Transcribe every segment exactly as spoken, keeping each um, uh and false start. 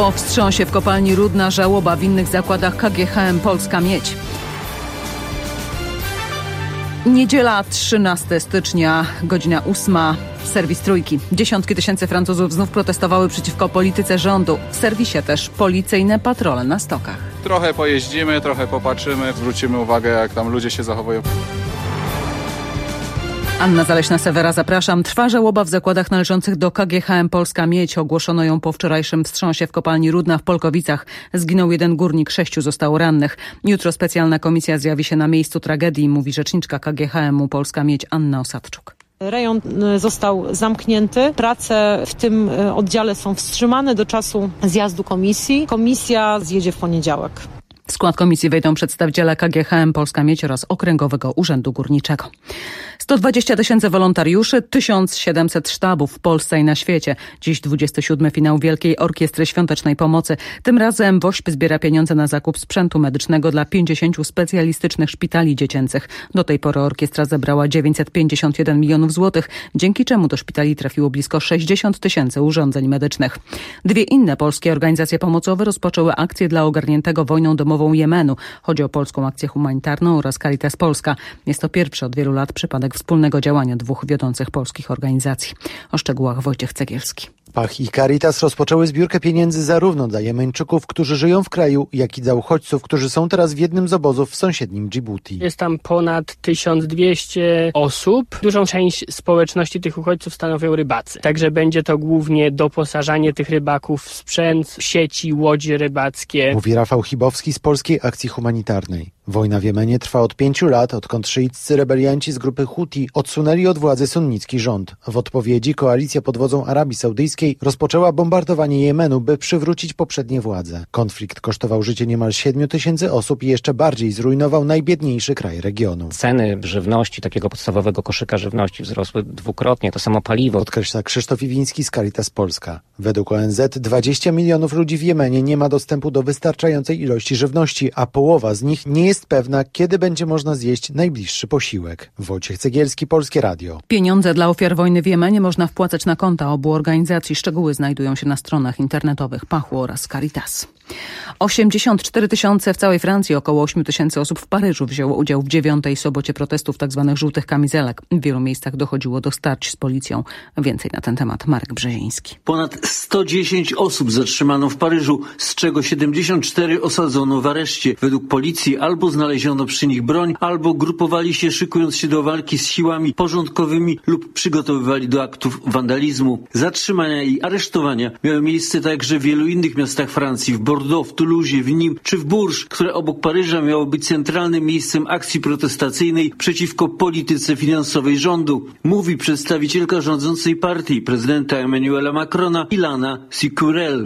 Po wstrząsie w kopalni Rudna żałoba w innych zakładach K G H M Polska Miedź. Niedziela trzynastego stycznia, godzina ósma, serwis Trójki. Dziesiątki tysięcy Francuzów znów protestowały przeciwko polityce rządu. W serwisie też policyjne patrole na stokach. Trochę pojeździmy, trochę popatrzymy, zwrócimy uwagę, jak tam ludzie się zachowują. Anna Zaleśna-Sewera, zapraszam. Trwa żałoba w zakładach należących do K G H M Polska Miedź. Ogłoszono ją po wczorajszym wstrząsie w kopalni Rudna w Polkowicach. Zginął jeden górnik, sześciu zostało rannych. Jutro specjalna komisja zjawi się na miejscu tragedii, mówi rzeczniczka K G H M-u Polska Miedź Anna Osadczuk. Rejon został zamknięty. Prace w tym oddziale są wstrzymane do czasu zjazdu komisji. Komisja zjedzie w poniedziałek. W skład komisji wejdą przedstawiciele K G H M Polska Miedź oraz Okręgowego Urzędu Górniczego. sto dwadzieścia tysięcy wolontariuszy, tysiąc siedemset sztabów w Polsce i na świecie. Dziś dwudziesty siódmy finał Wielkiej Orkiestry Świątecznej Pomocy. Tym razem WOŚP zbiera pieniądze na zakup sprzętu medycznego dla pięćdziesięciu specjalistycznych szpitali dziecięcych. Do tej pory orkiestra zebrała dziewięćset pięćdziesiąt jeden milionów złotych, dzięki czemu do szpitali trafiło blisko sześćdziesiąt tysięcy urządzeń medycznych. Dwie inne polskie organizacje pomocowe rozpoczęły akcję dla ogarniętego wojną domową Jemenu. Chodzi o Polską Akcję Humanitarną oraz Caritas Polska. Jest to pierwszy od wielu lat przypadek wspólnego działania dwóch wiodących polskich organizacji. O szczegółach Wojciech Cegielski. Pach i Caritas rozpoczęły zbiórkę pieniędzy zarówno dla Jemeńczyków, którzy żyją w kraju, jak i dla uchodźców, którzy są teraz w jednym z obozów w sąsiednim Dżibuti. Jest tam ponad tysiąc dwieście osób. Dużą część społeczności tych uchodźców stanowią rybacy. Także będzie to głównie doposażanie tych rybaków w sprzęt, sieci, łodzie rybackie. Mówi Rafał Chibowski z Polskiej Akcji Humanitarnej. Wojna w Jemenie trwa od pięciu lat, odkąd szyiccy rebelianci z grupy Huti odsunęli od władzy sunnicki rząd. W odpowiedzi koalicja pod wodzą Arabii Saudyjskiej rozpoczęła bombardowanie Jemenu, by przywrócić poprzednie władze. Konflikt kosztował życie niemal siedmiu tysięcy osób i jeszcze bardziej zrujnował najbiedniejszy kraj regionu. Ceny żywności, takiego podstawowego koszyka żywności wzrosły dwukrotnie, to samo paliwo. Podkreśla Krzysztof Iwiński z Caritas Polska. Według O N Z dwadzieścia milionów ludzi w Jemenie nie ma dostępu do wystarczającej ilości żywności, a połowa z nich nie jest pewna, kiedy będzie można zjeść najbliższy posiłek. Wojciech Cegielski, Polskie Radio. Pieniądze dla ofiar wojny w Jemenie można wpłacać na konta obu organizacji. Szczegóły znajdują się na stronach internetowych Pachu oraz Caritas. osiemdziesiąt cztery tysiące w całej Francji, około osiem tysięcy osób w Paryżu wzięło udział w dziewiątej sobocie protestów tzw. żółtych kamizelek. W wielu miejscach dochodziło do starć z policją. Więcej na ten temat Marek Brzeziński. Ponad sto dziesięć osób zatrzymano w Paryżu, z czego siedemdziesiąt cztery osadzono w areszcie. Według policji albo znaleziono przy nich broń, albo grupowali się, szykując się do walki z siłami porządkowymi lub przygotowywali do aktów wandalizmu. Zatrzymania i aresztowania miały miejsce także w wielu innych miastach Francji, w Bordeaux, w Toulouse, w Nîmes czy w Bourges, które obok Paryża miało być centralnym miejscem akcji protestacyjnej przeciwko polityce finansowej rządu. Mówi przedstawicielka rządzącej partii, prezydenta Emmanuela Macrona, Ilana Sicurel.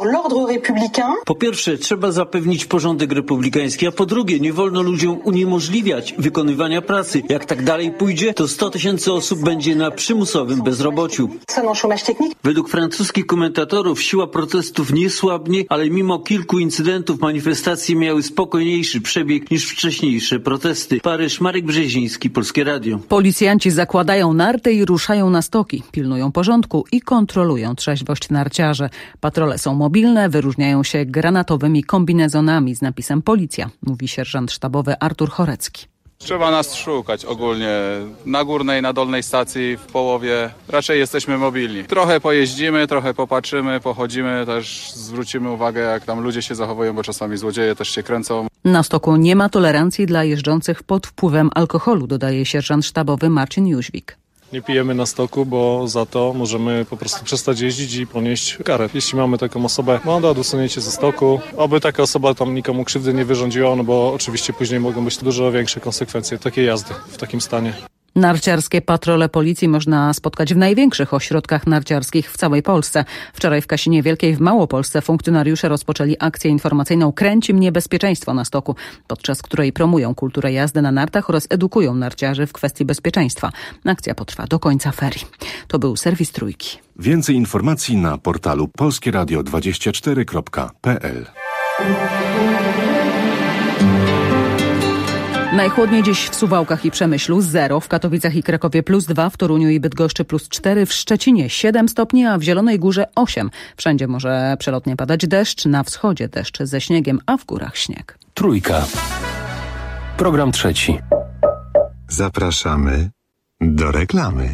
Po pierwsze, trzeba zapewnić porządek republikański, a po drugie, nie wolno ludziom uniemożliwiać wykonywania pracy. Jak tak dalej pójdzie, to sto tysięcy osób będzie na przymusowym bezrobociu. Według francuskich komentatorów siła protestów nie słabnie, ale mimo kilku incydentów manifestacje miały spokojniejszy przebieg niż wcześniejsze protesty. Paryż, Marek Brzeziński, Polskie Radio. Policjanci zakładają narty i ruszają na stoki. Pilnują porządku i kontrolują trzeźwość narciarzy. Patrole są mobilne, wyróżniają się granatowymi kombinezonami z napisem Policja, mówi sierżant sztabowy Artur Chorecki. Trzeba nas szukać ogólnie na górnej, na dolnej stacji, w połowie. Raczej jesteśmy mobilni. Trochę pojeździmy, trochę popatrzymy, pochodzimy, też zwrócimy uwagę, jak tam ludzie się zachowują, bo czasami złodzieje też się kręcą. Na stoku nie ma tolerancji dla jeżdżących pod wpływem alkoholu, dodaje sierżant sztabowy Marcin Jóźwik. Nie pijemy na stoku, bo za to możemy po prostu przestać jeździć i ponieść karę. Jeśli mamy taką osobę, manda od usunięcia ze stoku, oby taka osoba tam nikomu krzywdy nie wyrządziła, no bo oczywiście później mogą być dużo większe konsekwencje takiej jazdy w takim stanie. Narciarskie patrole policji można spotkać w największych ośrodkach narciarskich w całej Polsce. Wczoraj w Kasinie Wielkiej w Małopolsce funkcjonariusze rozpoczęli akcję informacyjną Kręci mnie bezpieczeństwo na stoku, podczas której promują kulturę jazdy na nartach oraz edukują narciarzy w kwestii bezpieczeństwa. Akcja potrwa do końca ferii. To był serwis Trójki. Więcej informacji na portalu polskie radio dwadzieścia cztery kropka p l. Najchłodniej dziś w Suwałkach i Przemyślu zero, w Katowicach i Krakowie plus dwa, w Toruniu i Bydgoszczy plus cztery, w Szczecinie siedem stopni, a w Zielonej Górze osiem. Wszędzie może przelotnie padać deszcz, na wschodzie deszcz ze śniegiem, a w górach śnieg. Trójka. Program trzeci. Zapraszamy do reklamy.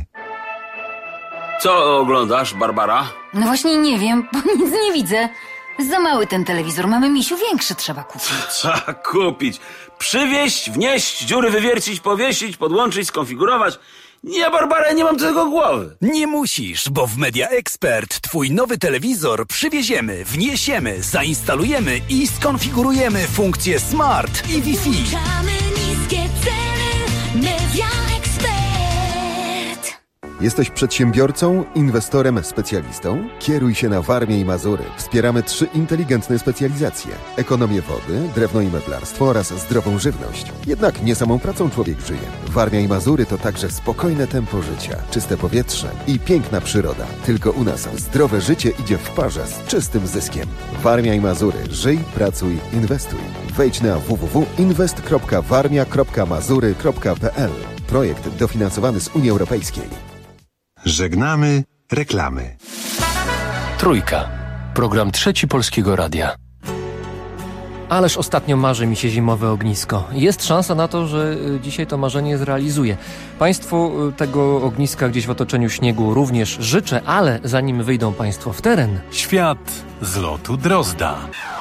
Co oglądasz, Barbara? No właśnie nie wiem, bo nic nie widzę. Za mały ten telewizor, mamy, misiu, większy trzeba kupić. Trzeba kupić. Przywieźć, wnieść, dziury wywiercić, powiesić, podłączyć, skonfigurować. Nie, Barbara, nie mam do tego głowy. Nie musisz, bo w Media Expert twój nowy telewizor przywieziemy, wniesiemy, zainstalujemy i skonfigurujemy funkcje Smart i Wi-Fi. Niskie ceny. Media Expert. Jesteś przedsiębiorcą, inwestorem, specjalistą? Kieruj się na Warmię i Mazury. Wspieramy trzy inteligentne specjalizacje. Ekonomię wody, drewno i meblarstwo oraz zdrową żywność. Jednak nie samą pracą człowiek żyje. Warmia i Mazury to także spokojne tempo życia, czyste powietrze i piękna przyroda. Tylko u nas zdrowe życie idzie w parze z czystym zyskiem. Warmia i Mazury. Żyj, pracuj, inwestuj. Wejdź na w w w kropka inwest kropka warmia kropka mazury kropka p l. Projekt dofinansowany z Unii Europejskiej. Żegnamy reklamy. Trójka. Program trzeci Polskiego Radia. Ależ ostatnio marzy mi się zimowe ognisko. Jest szansa na to, że dzisiaj to marzenie zrealizuję. Państwu tego ogniska gdzieś w otoczeniu śniegu również życzę, ale zanim wyjdą Państwo w teren... Świat z lotu Drozda.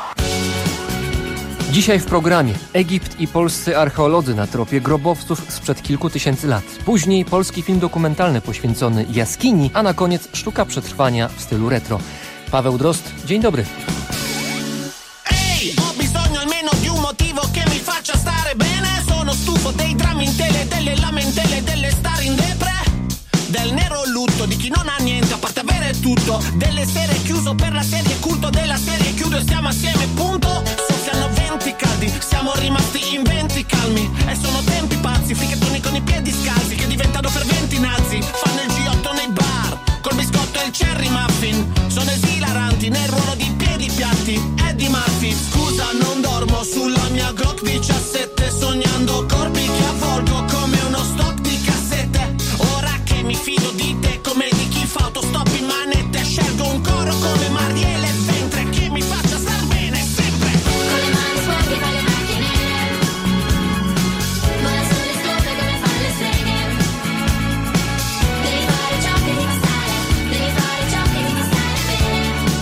Dzisiaj w programie Egipt i polscy archeolodzy na tropie grobowców sprzed kilku tysięcy lat. Później polski film dokumentalny poświęcony jaskini, a na koniec sztuka przetrwania w stylu retro. Paweł Drozd, dzień dobry. Ehi, ho bisogno almeno di un motivo che mi faccia stare bene. Sono stufo dei drammi in tele, delle lamentele, delle stare in depre. Del nero lutto di chi non ha niente a parte avere tutto. Delle sere chiuso per la serie, culto della serie chiudo e stiamo assieme, punto. Soffiano venti caldi, siamo rimasti in venti calmi. E sono tempi pazzi, fricchettoni con i piedi scalzi che diventano ferventi nazi. Fanno il G otto nei bar, col biscotto e il cherry muffin. Sono esilaranti nel ruolo di piedi piatti. Eddie Murphy, scusa non dormo sulla mia Glock diciassette, sognando corpi che avvolgo come uno stock di cassette. Ora che mi fido di te come di chi fa autostop in manette, scelgo un coro come Marielle Ventre che mi faccia star bene sempre. Con le mani sporche fa le macchie nere, vola sulle scopre come fanno le streghe. Devi fare ciò che ti fa stare, devi fare ciò che ti fa stare bene.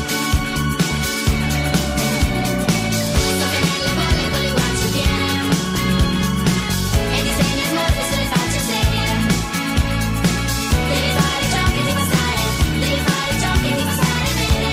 Sto nelle bolle con le guance piene e disegni smorte sulle facce serie. Devi fare ciò che ti fa stare, devi fare ciò che ti fa stare bene.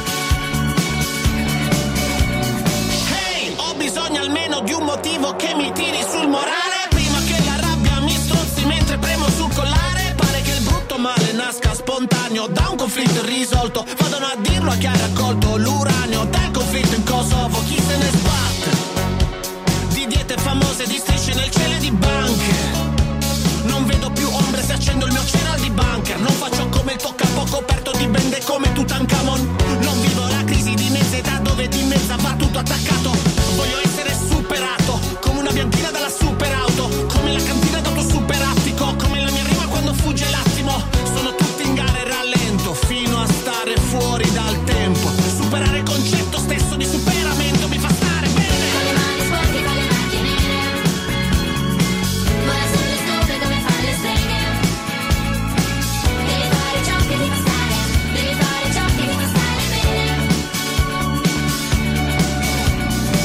Hey, ho bisogno almeno di un motivo che mi tiri sul morale. Prima che la rabbia mi strozzi mentre premo sul collare. Pare che il brutto male nasca spontaneo da un conflitto irrisolto. Vadano a dirlo a chi ha raccolto l'uranio dal conflitto in Kosovo. Chi se ne sbatte di diete famose, di strisce nel cielo e di banche. Non vedo più ombre se accendo il mio cereal di bunker. Non faccio come il toccapo coperto di bende come Tutankhamon. Non vivo la crisi di mezza età dove di mezza va tutto attaccato. Voglio essere superato come una bianchina dalla superauto, come la cantina d'auto superattico, come la mia rima quando fugge l'attimo. Sono tutti in gara e rallento fino a stare fuori dal tempo. Superare il concetto stesso di superamento mi fa stare bene. Con le mani sporche fa le macchie nere, vola sulle scopre come fanno le streghe. Devi fare ciò che ti fa stare, devi fare ciò che ti fa stare bene.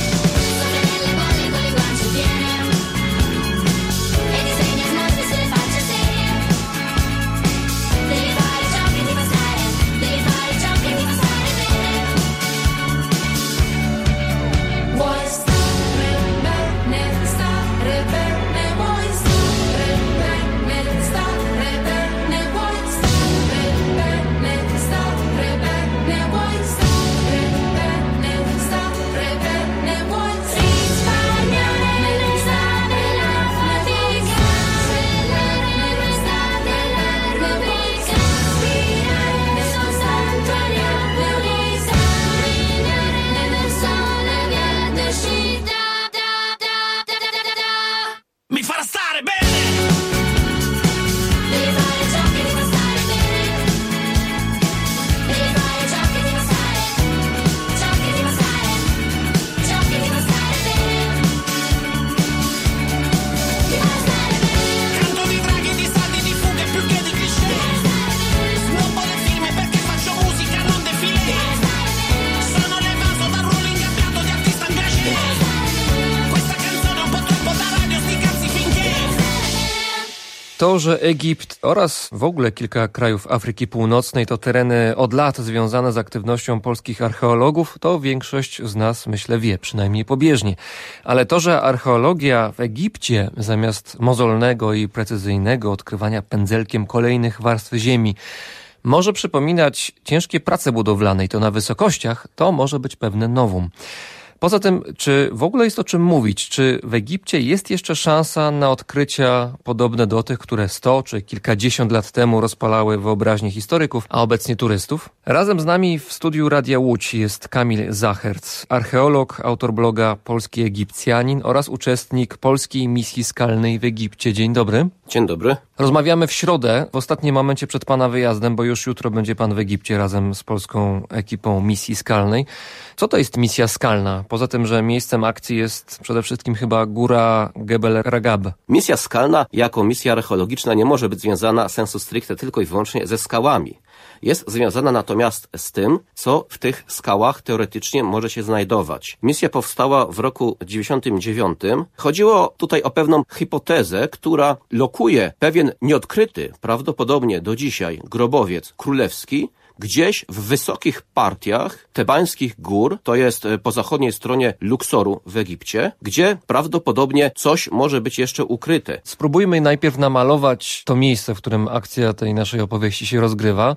To, że Egipt oraz w ogóle kilka krajów Afryki Północnej to tereny od lat związane z aktywnością polskich archeologów, to większość z nas, myślę, wie, przynajmniej pobieżnie. Ale to, że archeologia w Egipcie zamiast mozolnego i precyzyjnego odkrywania pędzelkiem kolejnych warstw ziemi może przypominać ciężkie prace budowlane i to na wysokościach, to może być pewne novum. Poza tym, czy w ogóle jest o czym mówić? Czy w Egipcie jest jeszcze szansa na odkrycia podobne do tych, które sto czy kilkadziesiąt lat temu rozpalały wyobraźnię historyków, a obecnie turystów? Razem z nami w studiu Radia Łódź jest Kamil Zacherc, archeolog, autor bloga Polski Egipcjanin oraz uczestnik polskiej misji skalnej w Egipcie. Dzień dobry. Dzień dobry. Rozmawiamy w środę, w ostatnim momencie przed pana wyjazdem, bo już jutro będzie pan w Egipcie razem z polską ekipą misji skalnej. Co to jest misja skalna? Poza tym, że miejscem akcji jest przede wszystkim chyba góra Gebel Ragab. Misja skalna jako misja archeologiczna nie może być związana sensu stricte tylko i wyłącznie ze skałami. Jest związana natomiast z tym, co w tych skałach teoretycznie może się znajdować. Misja powstała w roku dziewięćdziesiątym dziewiątym. Chodziło tutaj o pewną hipotezę, która lokuje pewien nieodkryty, prawdopodobnie do dzisiaj, grobowiec królewski, gdzieś w wysokich partiach tebańskich gór, to jest po zachodniej stronie Luksoru w Egipcie, gdzie prawdopodobnie coś może być jeszcze ukryte. Spróbujmy najpierw namalować to miejsce, w którym akcja tej naszej opowieści się rozgrywa.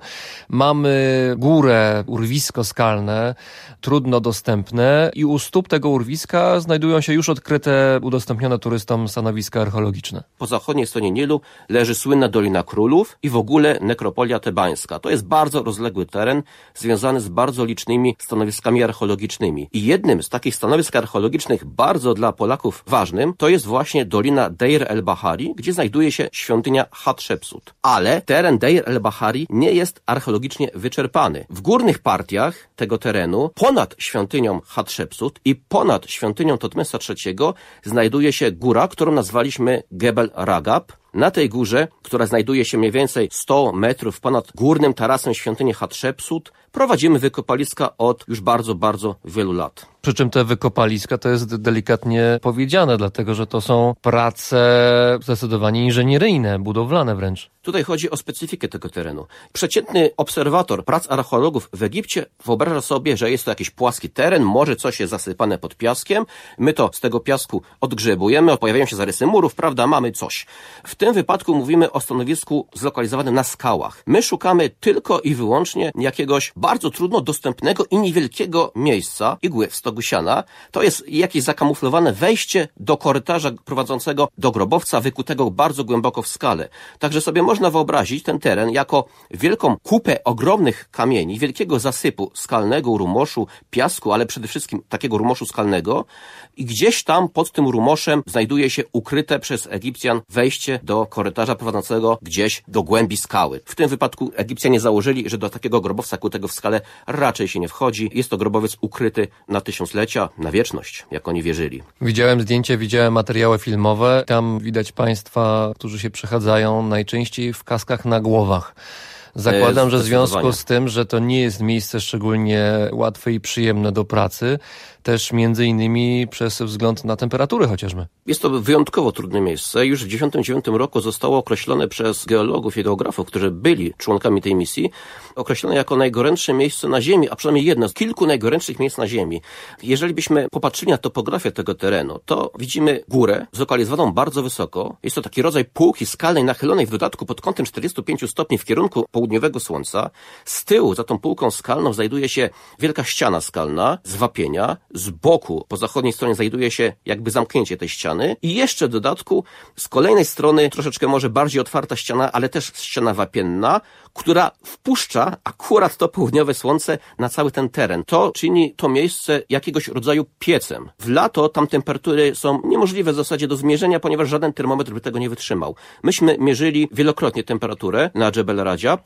Mamy górę, urwisko skalne, trudno dostępne i u stóp tego urwiska znajdują się już odkryte, udostępnione turystom stanowiska archeologiczne. Po zachodniej stronie Nilu leży słynna Dolina Królów i w ogóle nekropolia tebańska. To jest bardzo rozległy teren związany z bardzo licznymi stanowiskami archeologicznymi. I jednym z takich stanowisk archeologicznych bardzo dla Polaków ważnym to jest właśnie Dolina Deir el-Bahari, gdzie znajduje się świątynia Hatshepsut. Ale teren Deir el-Bahari nie jest archeologicznie wyczerpany. W górnych partiach tego terenu ponad świątynią Hatshepsut i ponad świątynią Totmesa trzeciego znajduje się góra, którą nazwaliśmy Gebel Ragab. Na tej górze, która znajduje się mniej więcej sto metrów ponad górnym tarasem świątyni Hatshepsut, prowadzimy wykopaliska od już bardzo, bardzo wielu lat. Przy czym te wykopaliska to jest delikatnie powiedziane, dlatego że to są prace zdecydowanie inżynieryjne, budowlane wręcz. Tutaj chodzi o specyfikę tego terenu. Przeciętny obserwator prac archeologów w Egipcie wyobraża sobie, że jest to jakiś płaski teren, może coś jest zasypane pod piaskiem, my to z tego piasku odgrzebujemy, pojawiają się zarysy murów, prawda, mamy coś. W tym wypadku mówimy o stanowisku zlokalizowanym na skałach. My szukamy tylko i wyłącznie jakiegoś bardzo trudno dostępnego i niewielkiego miejsca, igły w stogu siana. To jest jakieś zakamuflowane wejście do korytarza prowadzącego do grobowca wykutego bardzo głęboko w skale. Także sobie można wyobrazić ten teren jako wielką kupę ogromnych kamieni, wielkiego zasypu skalnego, rumoszu, piasku, ale przede wszystkim takiego rumoszu skalnego i gdzieś tam pod tym rumoszem znajduje się ukryte przez Egipcjan wejście do korytarza prowadzącego gdzieś do głębi skały. W tym wypadku Egipcjanie założyli, że do takiego grobowca kutego w skale raczej się nie wchodzi. Jest to grobowiec ukryty na tysiąclecia, na wieczność, jak oni wierzyli. Widziałem zdjęcia, widziałem materiały filmowe. Tam widać państwa, którzy się przechadzają najczęściej w kaskach na głowach. Zakładam, że w związku z tym, że to nie jest miejsce szczególnie łatwe i przyjemne do pracy, też między innymi przez wzgląd na temperaturę chociażby. Jest to wyjątkowo trudne miejsce. Już w dziewięćdziesiątym dziewiątym roku zostało określone przez geologów i geografów, którzy byli członkami tej misji, określone jako najgorętsze miejsce na Ziemi, a przynajmniej jedno z kilku najgorętszych miejsc na Ziemi. Jeżeli byśmy popatrzyli na topografię tego terenu, to widzimy górę zlokalizowaną bardzo wysoko. Jest to taki rodzaj półki skalnej nachylonej w dodatku pod kątem czterdziestu pięciu stopni w kierunku południowego słońca. Z tyłu za tą półką skalną znajduje się wielka ściana skalna z wapienia. Z boku, po zachodniej stronie znajduje się jakby zamknięcie tej ściany i jeszcze w dodatku z kolejnej strony troszeczkę może bardziej otwarta ściana, ale też ściana wapienna, która wpuszcza akurat to południowe słońce na cały ten teren. To czyni to miejsce jakiegoś rodzaju piecem. W lato tam temperatury są niemożliwe w zasadzie do zmierzenia, ponieważ żaden termometr by tego nie wytrzymał. Myśmy mierzyli wielokrotnie temperaturę na Dżebel Rajab.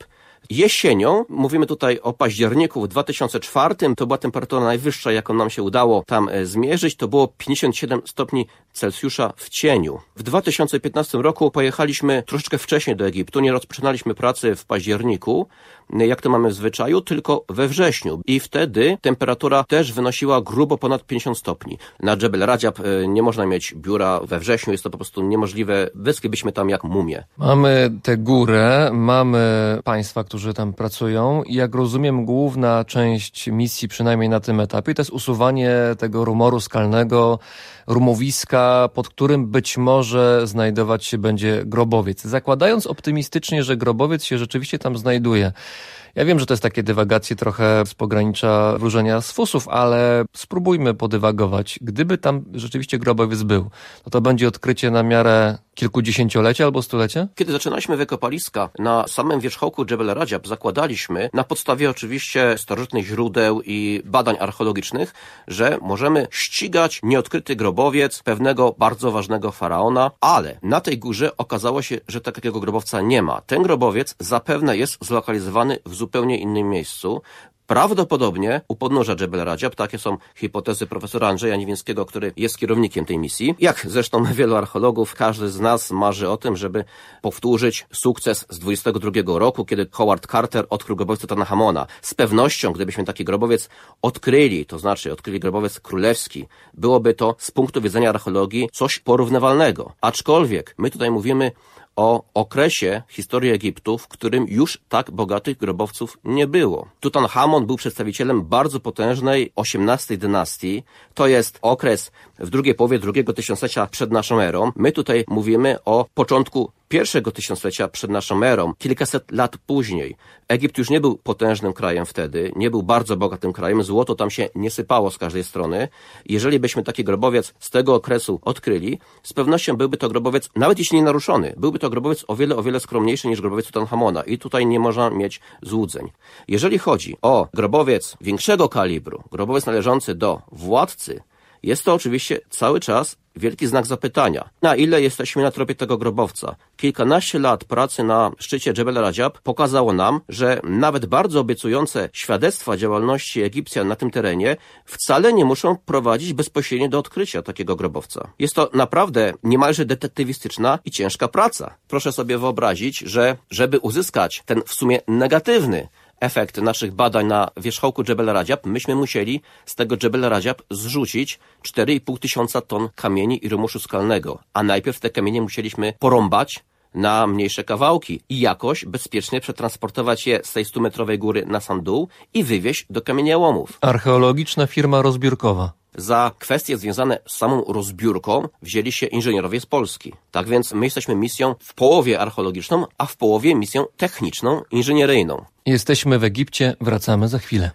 Jesienią, mówimy tutaj o październiku w dwa tysiące czwartym, to była temperatura najwyższa, jaką nam się udało tam zmierzyć, to było pięćdziesiąt siedem stopni Celsjusza w cieniu. W dwa tysiące piętnastym roku pojechaliśmy troszeczkę wcześniej do Egiptu, nie rozpoczynaliśmy pracy w październiku, jak to mamy w zwyczaju, tylko we wrześniu. I wtedy temperatura też wynosiła grubo ponad pięćdziesiąt stopni. Na Dżebel Radzab nie można mieć biura we wrześniu, jest to po prostu niemożliwe. Wyschlibyśmy tam jak mumie. Mamy tę górę, mamy państwa, którzy tam pracują i jak rozumiem, główna część misji, przynajmniej na tym etapie, to jest usuwanie tego rumoru skalnego, rumowiska, pod którym być może znajdować się będzie grobowiec. Zakładając optymistycznie, że grobowiec się rzeczywiście tam znajduje. Ja wiem, że to jest takie dywagacje trochę z pogranicza wróżenia z fusów, ale spróbujmy podywagować. Gdyby tam rzeczywiście grobowiec był, to to będzie odkrycie na miarę kilkudziesięciolecia albo stulecia? Kiedy zaczynaliśmy wykopaliska na samym wierzchołku Dżebel Radzab, zakładaliśmy, na podstawie oczywiście starożytnych źródeł i badań archeologicznych, że możemy ścigać nieodkryty grobowiec pewnego bardzo ważnego faraona, ale na tej górze okazało się, że takiego grobowca nie ma. Ten grobowiec zapewne jest zlokalizowany w zupełnie innym miejscu. Prawdopodobnie u podnóża Dżebel Radzab, takie są hipotezy profesora Andrzeja Niwińskiego, który jest kierownikiem tej misji. Jak zresztą wielu archeologów, każdy z nas marzy o tym, żeby powtórzyć sukces z dwudziestego drugiego roku, kiedy Howard Carter odkrył grobowiec Tutanhamona. Z pewnością, gdybyśmy taki grobowiec odkryli, to znaczy odkryli grobowiec królewski, byłoby to z punktu widzenia archeologii coś porównywalnego. Aczkolwiek my tutaj mówimy o okresie historii Egiptu, w którym już tak bogatych grobowców nie było. Tutanchamon był przedstawicielem bardzo potężnej osiemnastej dynastii. To jest okres w drugiej połowie drugiego tysiąclecia przed naszą erą. My tutaj mówimy o początku pierwszego tysiąclecia przed naszą erą, kilkaset lat później. Egipt już nie był potężnym krajem wtedy, nie był bardzo bogatym krajem, złoto tam się nie sypało z każdej strony. Jeżeli byśmy taki grobowiec z tego okresu odkryli, z pewnością byłby to grobowiec, nawet jeśli nie naruszony, byłby to grobowiec o wiele, o wiele skromniejszy niż grobowiec Tutanchamona i tutaj nie można mieć złudzeń. Jeżeli chodzi o grobowiec większego kalibru, grobowiec należący do władcy, jest to oczywiście cały czas wielki znak zapytania. Na ile jesteśmy na tropie tego grobowca? Kilkanaście lat pracy na szczycie Dżebel Radzab pokazało nam, że nawet bardzo obiecujące świadectwa działalności Egipcjan na tym terenie wcale nie muszą prowadzić bezpośrednio do odkrycia takiego grobowca. Jest to naprawdę niemalże detektywistyczna i ciężka praca. Proszę sobie wyobrazić, że żeby uzyskać ten w sumie negatywny efekt naszych badań na wierzchołku Dżebel Radzab, myśmy musieli z tego Dżebel Radzab zrzucić cztery i pół tysiąca ton kamieni i rumuszu skalnego, a najpierw te kamienie musieliśmy porąbać na mniejsze kawałki i jakoś bezpiecznie przetransportować je z tej stumetrowej góry na sam dół i wywieźć do kamieniołomów. Archeologiczna firma rozbiórkowa. Za kwestie związane z samą rozbiórką wzięli się inżynierowie z Polski. Tak więc my jesteśmy misją w połowie archeologiczną, a w połowie misją techniczną, inżynieryjną. Jesteśmy w Egipcie, wracamy za chwilę.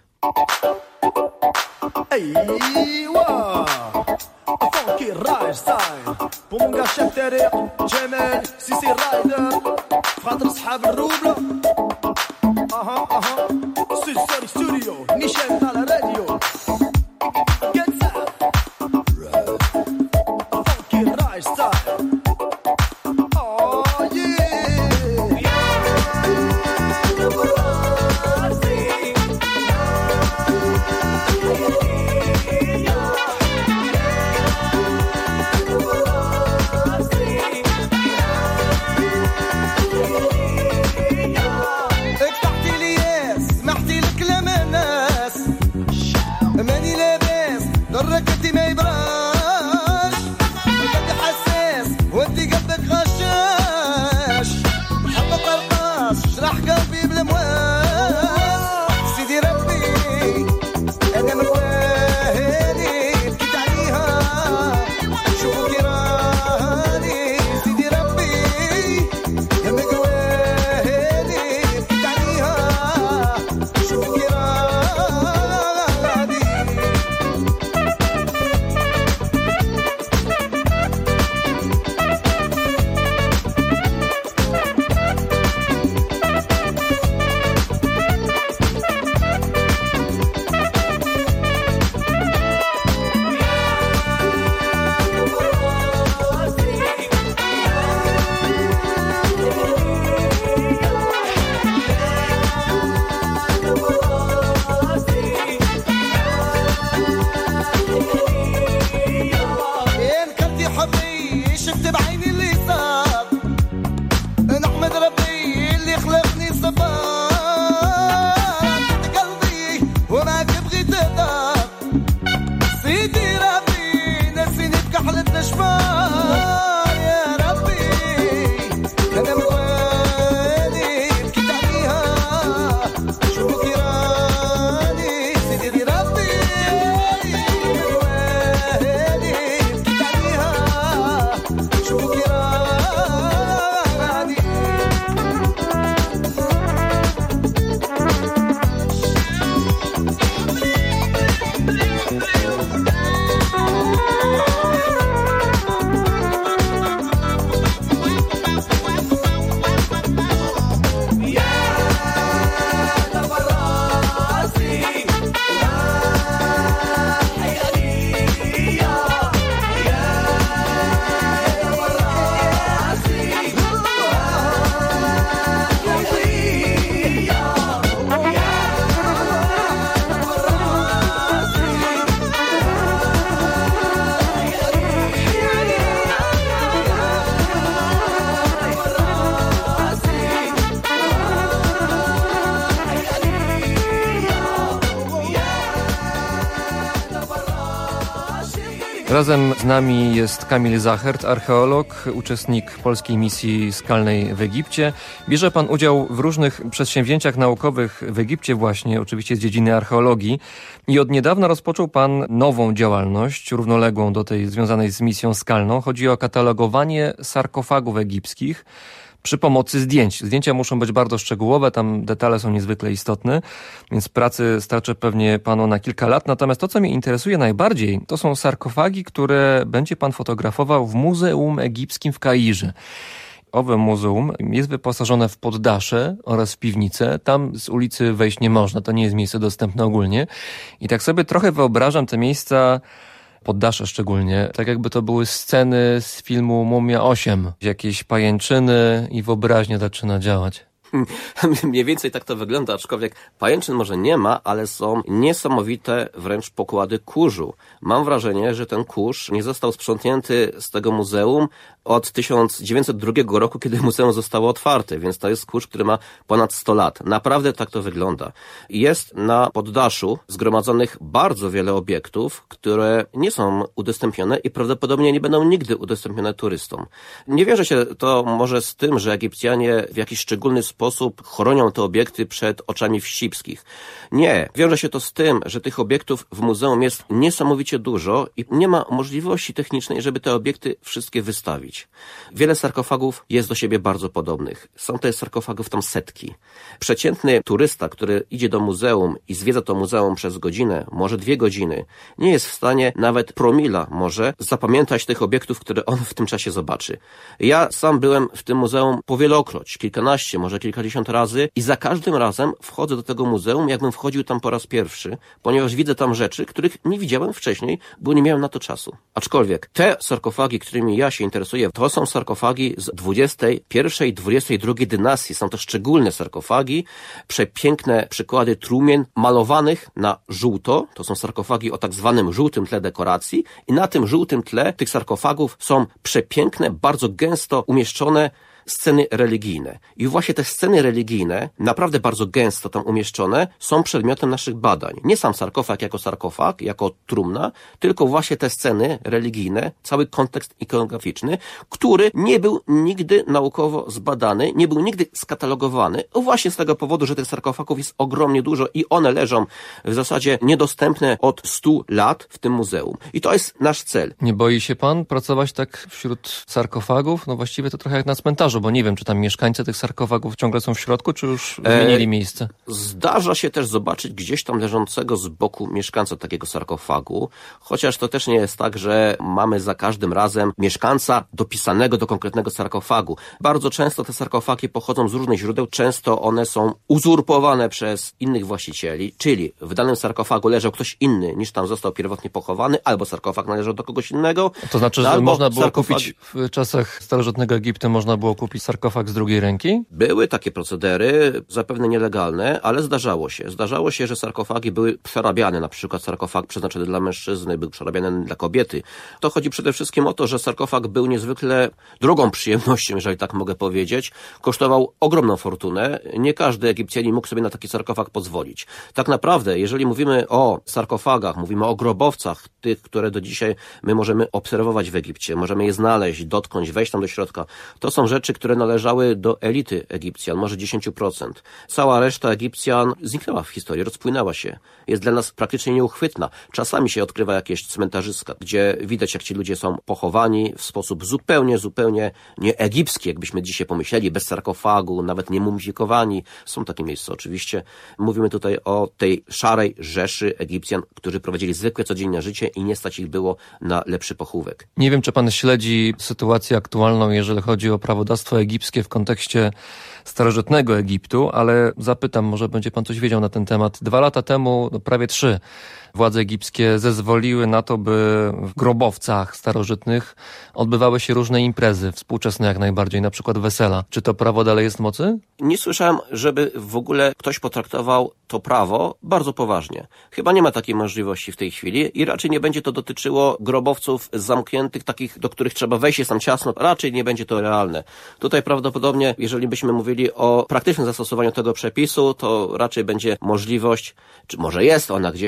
Razem z nami jest Kamil Zachert, archeolog, uczestnik polskiej misji skalnej w Egipcie. Bierze pan udział w różnych przedsięwzięciach naukowych w Egipcie właśnie, oczywiście z dziedziny archeologii. I od niedawna rozpoczął pan nową działalność, równoległą do tej związanej z misją skalną. Chodzi o katalogowanie sarkofagów egipskich przy pomocy zdjęć. Zdjęcia muszą być bardzo szczegółowe, tam detale są niezwykle istotne, więc pracy starczy pewnie panu na kilka lat. Natomiast to, co mnie interesuje najbardziej, to są sarkofagi, które będzie pan fotografował w Muzeum Egipskim w Kairze. Owe muzeum jest wyposażone w poddasze oraz w piwnicę. Tam z ulicy wejść nie można, to nie jest miejsce dostępne ogólnie. I tak sobie trochę wyobrażam te miejsca, poddasze szczególnie, tak jakby to były sceny z filmu Mumia osiem. Jakieś pajęczyny i wyobraźnia zaczyna działać. Mniej więcej tak to wygląda, aczkolwiek pajęczyn może nie ma, ale są niesamowite wręcz pokłady kurzu. Mam wrażenie, że ten kurz nie został sprzątnięty z tego muzeum od tysiąc dziewięćset drugiego roku, kiedy muzeum zostało otwarte, więc to jest kurz, który ma ponad sto lat. Naprawdę tak to wygląda. Jest na poddaszu zgromadzonych bardzo wiele obiektów, które nie są udostępnione i prawdopodobnie nie będą nigdy udostępnione turystom. Nie wiąże się to może z tym, że Egipcjanie w jakiś szczególny sposób sposób chronią te obiekty przed oczami wścibskich. Nie. Wiąże się to z tym, że tych obiektów w muzeum jest niesamowicie dużo i nie ma możliwości technicznej, żeby te obiekty wszystkie wystawić. Wiele sarkofagów jest do siebie bardzo podobnych. Są te sarkofagów tam setki. Przeciętny turysta, który idzie do muzeum i zwiedza to muzeum przez godzinę, może dwie godziny, nie jest w stanie nawet promila może zapamiętać tych obiektów, które on w tym czasie zobaczy. Ja sam byłem w tym muzeum powielokroć, kilkanaście, może kilkadziesiąt razy i za każdym razem wchodzę do tego muzeum, jakbym wchodził tam po raz pierwszy, ponieważ widzę tam rzeczy, których nie widziałem wcześniej, bo nie miałem na to czasu. Aczkolwiek te sarkofagi, którymi ja się interesuję, to są sarkofagi z dwudziestej pierwszej, dwudziestej drugiej dynastii. Są to szczególne sarkofagi, przepiękne przykłady trumien malowanych na żółto. To są sarkofagi o tak zwanym żółtym tle dekoracji i na tym żółtym tle tych sarkofagów są przepiękne, bardzo gęsto umieszczone sceny religijne. I właśnie te sceny religijne, naprawdę bardzo gęsto tam umieszczone, są przedmiotem naszych badań. Nie sam sarkofag jako sarkofag, jako trumna, tylko właśnie te sceny religijne, cały kontekst ikonograficzny, który nie był nigdy naukowo zbadany, nie był nigdy skatalogowany, właśnie z tego powodu, że tych sarkofagów jest ogromnie dużo i one leżą w zasadzie niedostępne od stu lat w tym muzeum. I to jest nasz cel. Nie boi się pan pracować tak wśród sarkofagów? No właściwie to trochę jak na cmentarzu, bo nie wiem, czy tam mieszkańcy tych sarkofagów ciągle są w środku, czy już zmienili miejsce? Zdarza się też zobaczyć gdzieś tam leżącego z boku mieszkańca takiego sarkofagu, chociaż to też nie jest tak, że mamy za każdym razem mieszkańca dopisanego do konkretnego sarkofagu. Bardzo często te sarkofagi pochodzą z różnych źródeł, często one są uzurpowane przez innych właścicieli, czyli w danym sarkofagu leżał ktoś inny niż tam został pierwotnie pochowany, albo sarkofag należał do kogoś innego. To znaczy, że można było sarkofag... kupić w czasach starożytnego Egiptu, można było kupić sarkofag z drugiej ręki? Były takie procedery, zapewne nielegalne, ale zdarzało się. Zdarzało się, że sarkofagi były przerabiane. Na przykład sarkofag przeznaczony dla mężczyzny był przerabiany dla kobiety. To chodzi przede wszystkim o to, że sarkofag był niezwykle drogą przyjemnością, jeżeli tak mogę powiedzieć. Kosztował ogromną fortunę. Nie każdy Egipcjanin mógł sobie na taki sarkofag pozwolić. Tak naprawdę, jeżeli mówimy o sarkofagach, mówimy o grobowcach, tych, które do dzisiaj my możemy obserwować w Egipcie, możemy je znaleźć, dotknąć, wejść tam do środka, to są rzeczy, które należały do elity Egipcjan, może dziesięć procent. Cała reszta Egipcjan zniknęła w historii, rozpłynęła się. Jest dla nas praktycznie nieuchwytna. Czasami się odkrywa jakieś cmentarzyska, gdzie widać, jak ci ludzie są pochowani w sposób zupełnie, zupełnie nie egipski, jakbyśmy dzisiaj pomyśleli, bez sarkofagu, nawet nie mumifikowani. Są takie miejsca oczywiście. Mówimy tutaj o tej szarej rzeszy Egipcjan, którzy prowadzili zwykłe, codzienne życie i nie stać ich było na lepszy pochówek. Nie wiem, czy pan śledzi sytuację aktualną, jeżeli chodzi o prawodawstwo egipskie w kontekście starożytnego Egiptu, ale zapytam, może będzie pan coś wiedział na ten temat. Dwa lata temu, no prawie trzy, władze egipskie zezwoliły na to, by w grobowcach starożytnych odbywały się różne imprezy, współczesne jak najbardziej, na przykład wesela. Czy to prawo dalej jest w mocy? Nie słyszałem, żeby w ogóle ktoś potraktował to prawo bardzo poważnie. Chyba nie ma takiej możliwości w tej chwili i raczej nie będzie to dotyczyło grobowców zamkniętych, takich, do których trzeba wejść, jest tam ciasno, raczej nie będzie to realne. Tutaj prawdopodobnie, jeżeli byśmy mówili o praktycznym zastosowaniu tego przepisu, to raczej będzie możliwość, czy może jest ona gdzieś tam w Egipcie,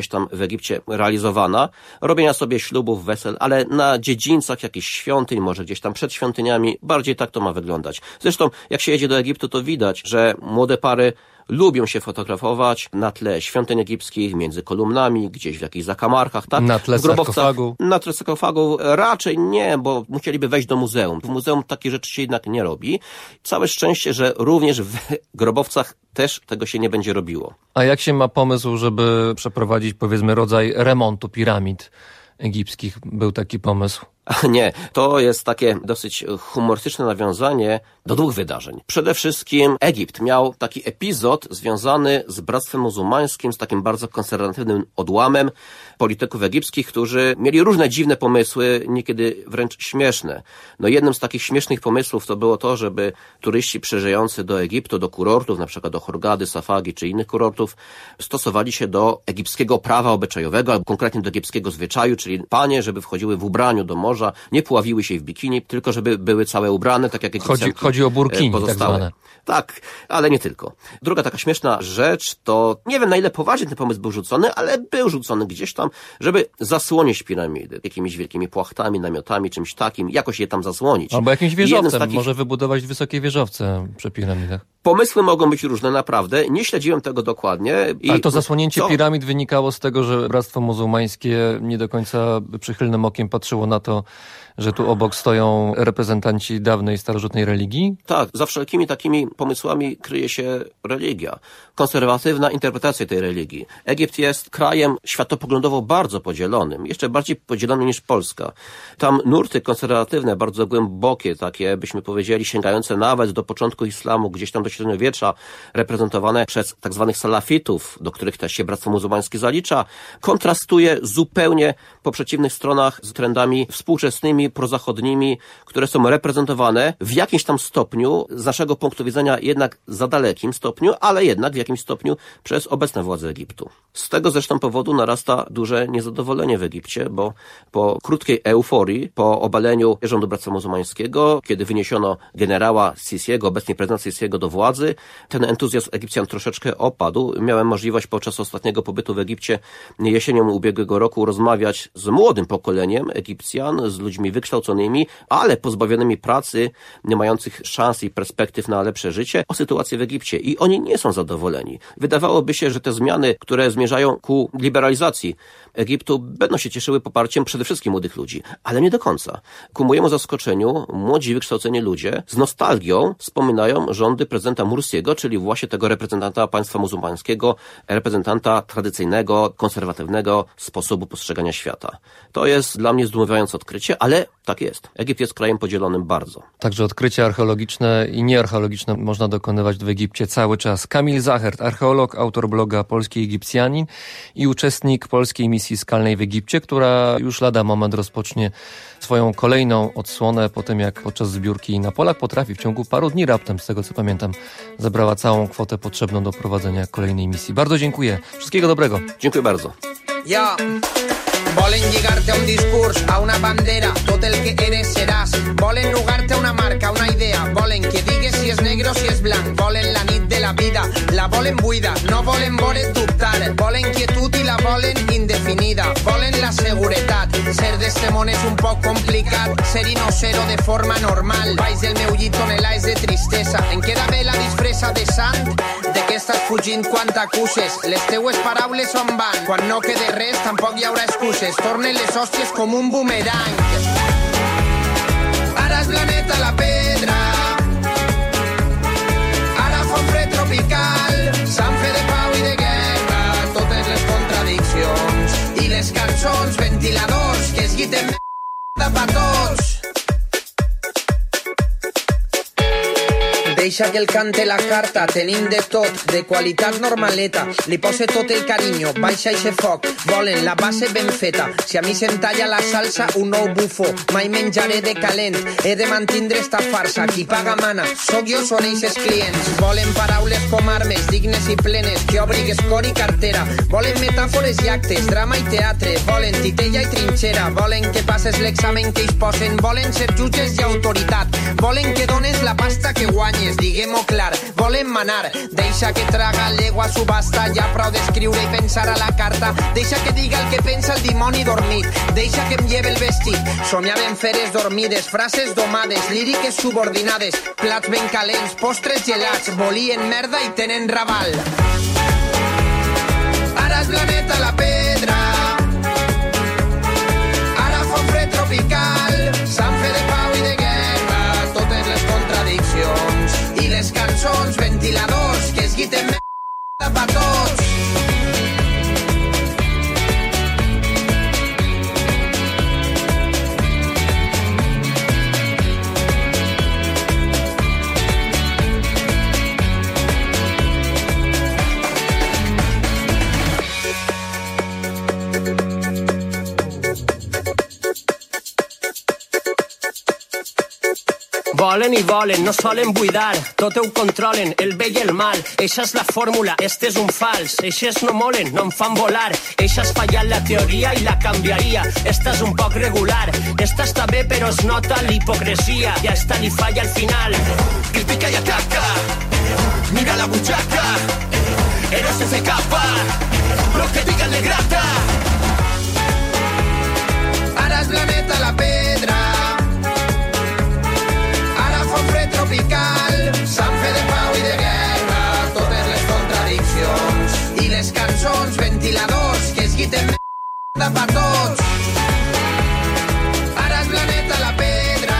Egipcie realizowana, robienia sobie ślubów, wesel, ale na dziedzińcach jakichś świątyń, może gdzieś tam przed świątyniami, bardziej tak to ma wyglądać. Zresztą jak się jedzie do Egiptu, to widać, że młode pary lubią się fotografować na tle świątyń egipskich, między kolumnami, gdzieś w jakichś zakamarkach, tak? Na tle sarkofagu? Na tle sarkofagu raczej nie, bo musieliby wejść do muzeum. W muzeum takie rzeczy się jednak nie robi. Całe szczęście, że również w grobowcach też tego się nie będzie robiło. A jak się ma pomysł, żeby przeprowadzić, powiedzmy, rodzaj remontu piramid egipskich? Był taki pomysł? Nie, to jest takie dosyć humorystyczne nawiązanie do dwóch wydarzeń. Przede wszystkim Egipt miał taki epizod związany z Bractwem Muzułmańskim, z takim bardzo konserwatywnym odłamem polityków egipskich, którzy mieli różne dziwne pomysły, niekiedy wręcz śmieszne. No jednym z takich śmiesznych pomysłów to było to, żeby turyści przyjeżdżający do Egiptu, do kurortów, na przykład do Hurgady, Safagi czy innych kurortów, stosowali się do egipskiego prawa obyczajowego, albo konkretnie do egipskiego zwyczaju, czyli panie, żeby wchodziły w ubraniu do morza, nie pławiły się w bikini, tylko żeby były całe ubrane, tak jak Egipcjanki Chodzi, chodzi o burkini pozostałe. tak zwane. Tak, ale nie tylko. Druga taka śmieszna rzecz to, nie wiem na ile poważnie ten pomysł był rzucony, ale był rzucony gdzieś tam, żeby zasłonić piramidy jakimiś wielkimi płachtami, namiotami, czymś takim, jakoś je tam zasłonić. Albo jakimś wieżowcem, takich... może wybudować wysokie wieżowce przy piramidach. Pomysły mogą być różne, naprawdę. Nie śledziłem tego dokładnie. I ale to zasłonięcie co? piramid wynikało z tego, że Bractwo Muzułmańskie nie do końca przychylnym okiem patrzyło na to, że tu obok stoją reprezentanci dawnej, starożytnej religii? Tak, za wszelkimi takimi pomysłami kryje się religia. Konserwatywna interpretacja tej religii. Egipt jest krajem światopoglądowo bardzo podzielonym, jeszcze bardziej podzielonym niż Polska. Tam nurty konserwatywne, bardzo głębokie, takie byśmy powiedzieli, sięgające nawet do początku islamu, gdzieś tam do średniowiecza, reprezentowane przez tak zwanych salafitów, do których też się Bractwo Muzułmańskie zalicza, kontrastuje zupełnie po przeciwnych stronach z trendami współczesnymi, prozachodnimi, które są reprezentowane w jakimś tam stopniu, z naszego punktu widzenia jednak za dalekim stopniu, ale jednak w jakimś stopniu przez obecne władze Egiptu. Z tego zresztą powodu narasta duże niezadowolenie w Egipcie, bo po krótkiej euforii, po obaleniu rządu Bractwa Muzułmańskiego, kiedy wyniesiono generała Sisiego, obecnie prezydenta Sisiego do władzy, ten entuzjazm Egipcjan troszeczkę opadł. Miałem możliwość podczas ostatniego pobytu w Egipcie jesienią ubiegłego roku rozmawiać z młodym pokoleniem Egipcjan, z ludźmi wykształconymi, ale pozbawionymi pracy, nie mających szans i perspektyw na lepsze życie, o sytuację w Egipcie. I oni nie są zadowoleni. Wydawałoby się, że te zmiany, które zmierzają ku liberalizacji Egiptu, będą się cieszyły poparciem przede wszystkim młodych ludzi, ale nie do końca. Ku mojemu zaskoczeniu młodzi, wykształceni ludzie z nostalgią wspominają rządy prezydenta Mursiego, czyli właśnie tego reprezentanta państwa muzułmańskiego, reprezentanta tradycyjnego, konserwatywnego sposobu postrzegania świata. To jest dla mnie zdumiewające odkrycie, ale tak jest. Egipt jest krajem podzielonym bardzo. Także odkrycia archeologiczne i niearcheologiczne można dokonywać w Egipcie cały czas. Kamil Zachert, archeolog, autor bloga Polski Egipcjanin i uczestnik polskiej misji skalnej w Egipcie, która już lada moment rozpocznie swoją kolejną odsłonę po tym, jak podczas zbiórki na polach potrafi w ciągu paru dni raptem, z tego co pamiętam, zebrała całą kwotę potrzebną do prowadzenia kolejnej misji. Bardzo dziękuję. Wszystkiego dobrego. Dziękuję bardzo. Ja. Volen lligarte a un discurs, a una bandera, tot el que eres seràs. Volen nugarte a una marca, una idea. Volen que digues si és negre o si és blanc. Volen la nit de la vida, la volen buida. No volen vore't dubtar. Volen quietud i la volen indefinida. Volen la seguretat. Ser d'este món és un poc complicat. Ser i no ser-ho de forma normal. Baix del meu llit tonelades de tristesa. Em queda bé la disfressa de sant. De què estàs fugint quan t'acuses? Les teues paraules on van? Quan no quede res tampoc hi haurà excuses. Tornen les hòsties com un boomerang. Ara és planeta la pedra. Ara fa un fred tropical. Sant fe de pau i de guerra. Totes les contradiccions. I les cançons, ventiladors, que es guiten merda pa tots. Deixa que el cante la carta, tenim de tot, de qualitat normaleta. Li pose tot el carinyo, baixa eixe foc, volen la base ben feta. Si a mi se'm talla la salsa, un nou bufo, mai menjaré de calent. He de mantindre esta farsa, qui paga mana, sóc jo, són eixes clients. Volen paraules com armes, dignes i plenes, que obrigues cor i cartera. Volen metàfores i actes, drama i teatre. Volen titella i trinxera, volen que passes l'examen que ells posen. Volen ser jutges i autoritat, volen que dones la pasta que guanyes. cases, diguem-ho clar, volen manar. Deixa que traga l'egua subhasta, ja prou d'escriure i pensar a la carta. Deixa que diga el que pensa el dimoni dormit, deixa que em lleve el vestit. Somiaven feres dormides, frases domades, líriques subordinades, plats ben calents, postres gelats, volien merda i tenen raval. Ara és planeta la pedra, ara fa un fred tropical, s'han fet de pau i de guerra, totes les contradiccions i les cançons, ventiladors que es guiten merda pa tots. Volen i volen, no solen buidar, tot ho controlen, el bé i el mal. Eixa és la fórmula, este és un fals. Eixes no molen, no em fan volar. Eixa has fallat la teoria i la canviaria. Esta és un poc regular. Esta està bé però es nota l'hipocresia. I a esta li falla al final. Critica i ataca, mira la butxaca. Eres sense capa, però que digan le grata. Ara és planeta la pedra, tropical, s'han fet de pau i de guerra, totes les contradiccions i les cançons, ventiladors que es guiten merda pa tots. Ara és planeta la pedra.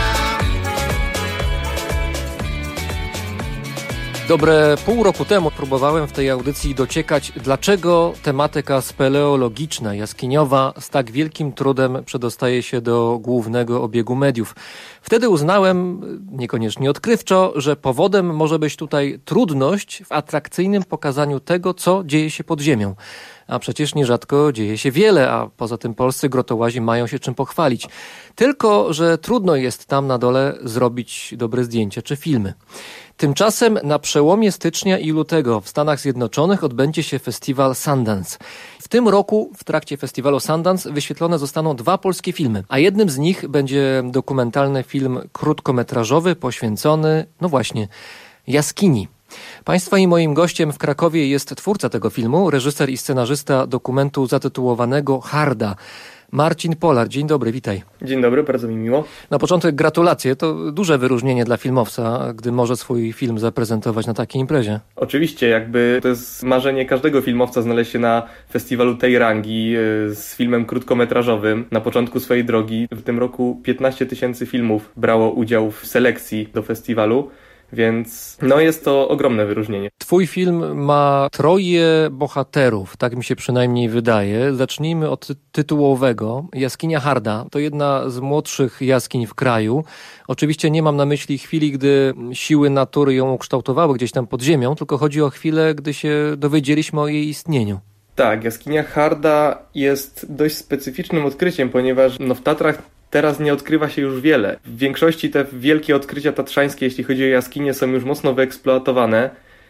Dobre pół roku temu próbowałem w tej audycji dociekać, dlaczego tematyka speleologiczna, jaskiniowa z tak wielkim trudem przedostaje się do głównego obiegu mediów. Wtedy uznałem, niekoniecznie odkrywczo, że powodem może być tutaj trudność w atrakcyjnym pokazaniu tego, co dzieje się pod ziemią. A przecież nierzadko dzieje się wiele, a poza tym polscy grotołazi mają się czym pochwalić. Tylko że trudno jest tam na dole zrobić dobre zdjęcie czy filmy. Tymczasem na przełomie stycznia i lutego w Stanach Zjednoczonych odbędzie się festiwal Sundance. W tym roku w trakcie festiwalu Sundance wyświetlone zostaną dwa polskie filmy, a jednym z nich będzie dokumentalny film krótkometrażowy poświęcony, no właśnie, jaskini. Państwa i moim gościem w Krakowie jest twórca tego filmu, reżyser i scenarzysta dokumentu zatytułowanego Harda, Marcin Polar. Dzień dobry, witaj. Dzień dobry, bardzo mi miło. Na początek gratulacje. To duże wyróżnienie dla filmowca, gdy może swój film zaprezentować na takiej imprezie. Oczywiście, jakby to jest marzenie każdego filmowca znaleźć się na festiwalu tej rangi z filmem krótkometrażowym na początku swojej drogi. W tym roku piętnaście tysięcy filmów brało udział w selekcji do festiwalu. Więc no jest to ogromne wyróżnienie. Twój film ma troje bohaterów, tak mi się przynajmniej wydaje. Zacznijmy od tytułowego. Jaskinia Harda to jedna z młodszych jaskiń w kraju. Oczywiście nie mam na myśli chwili, gdy siły natury ją ukształtowały gdzieś tam pod ziemią, tylko chodzi o chwilę, gdy się dowiedzieliśmy o jej istnieniu. Tak, jaskinia Harda jest dość specyficznym odkryciem, ponieważ no, w Tatrach teraz nie odkrywa się już wiele. W większości te wielkie odkrycia tatrzańskie, jeśli chodzi o jaskinie, są już mocno wyeksploatowane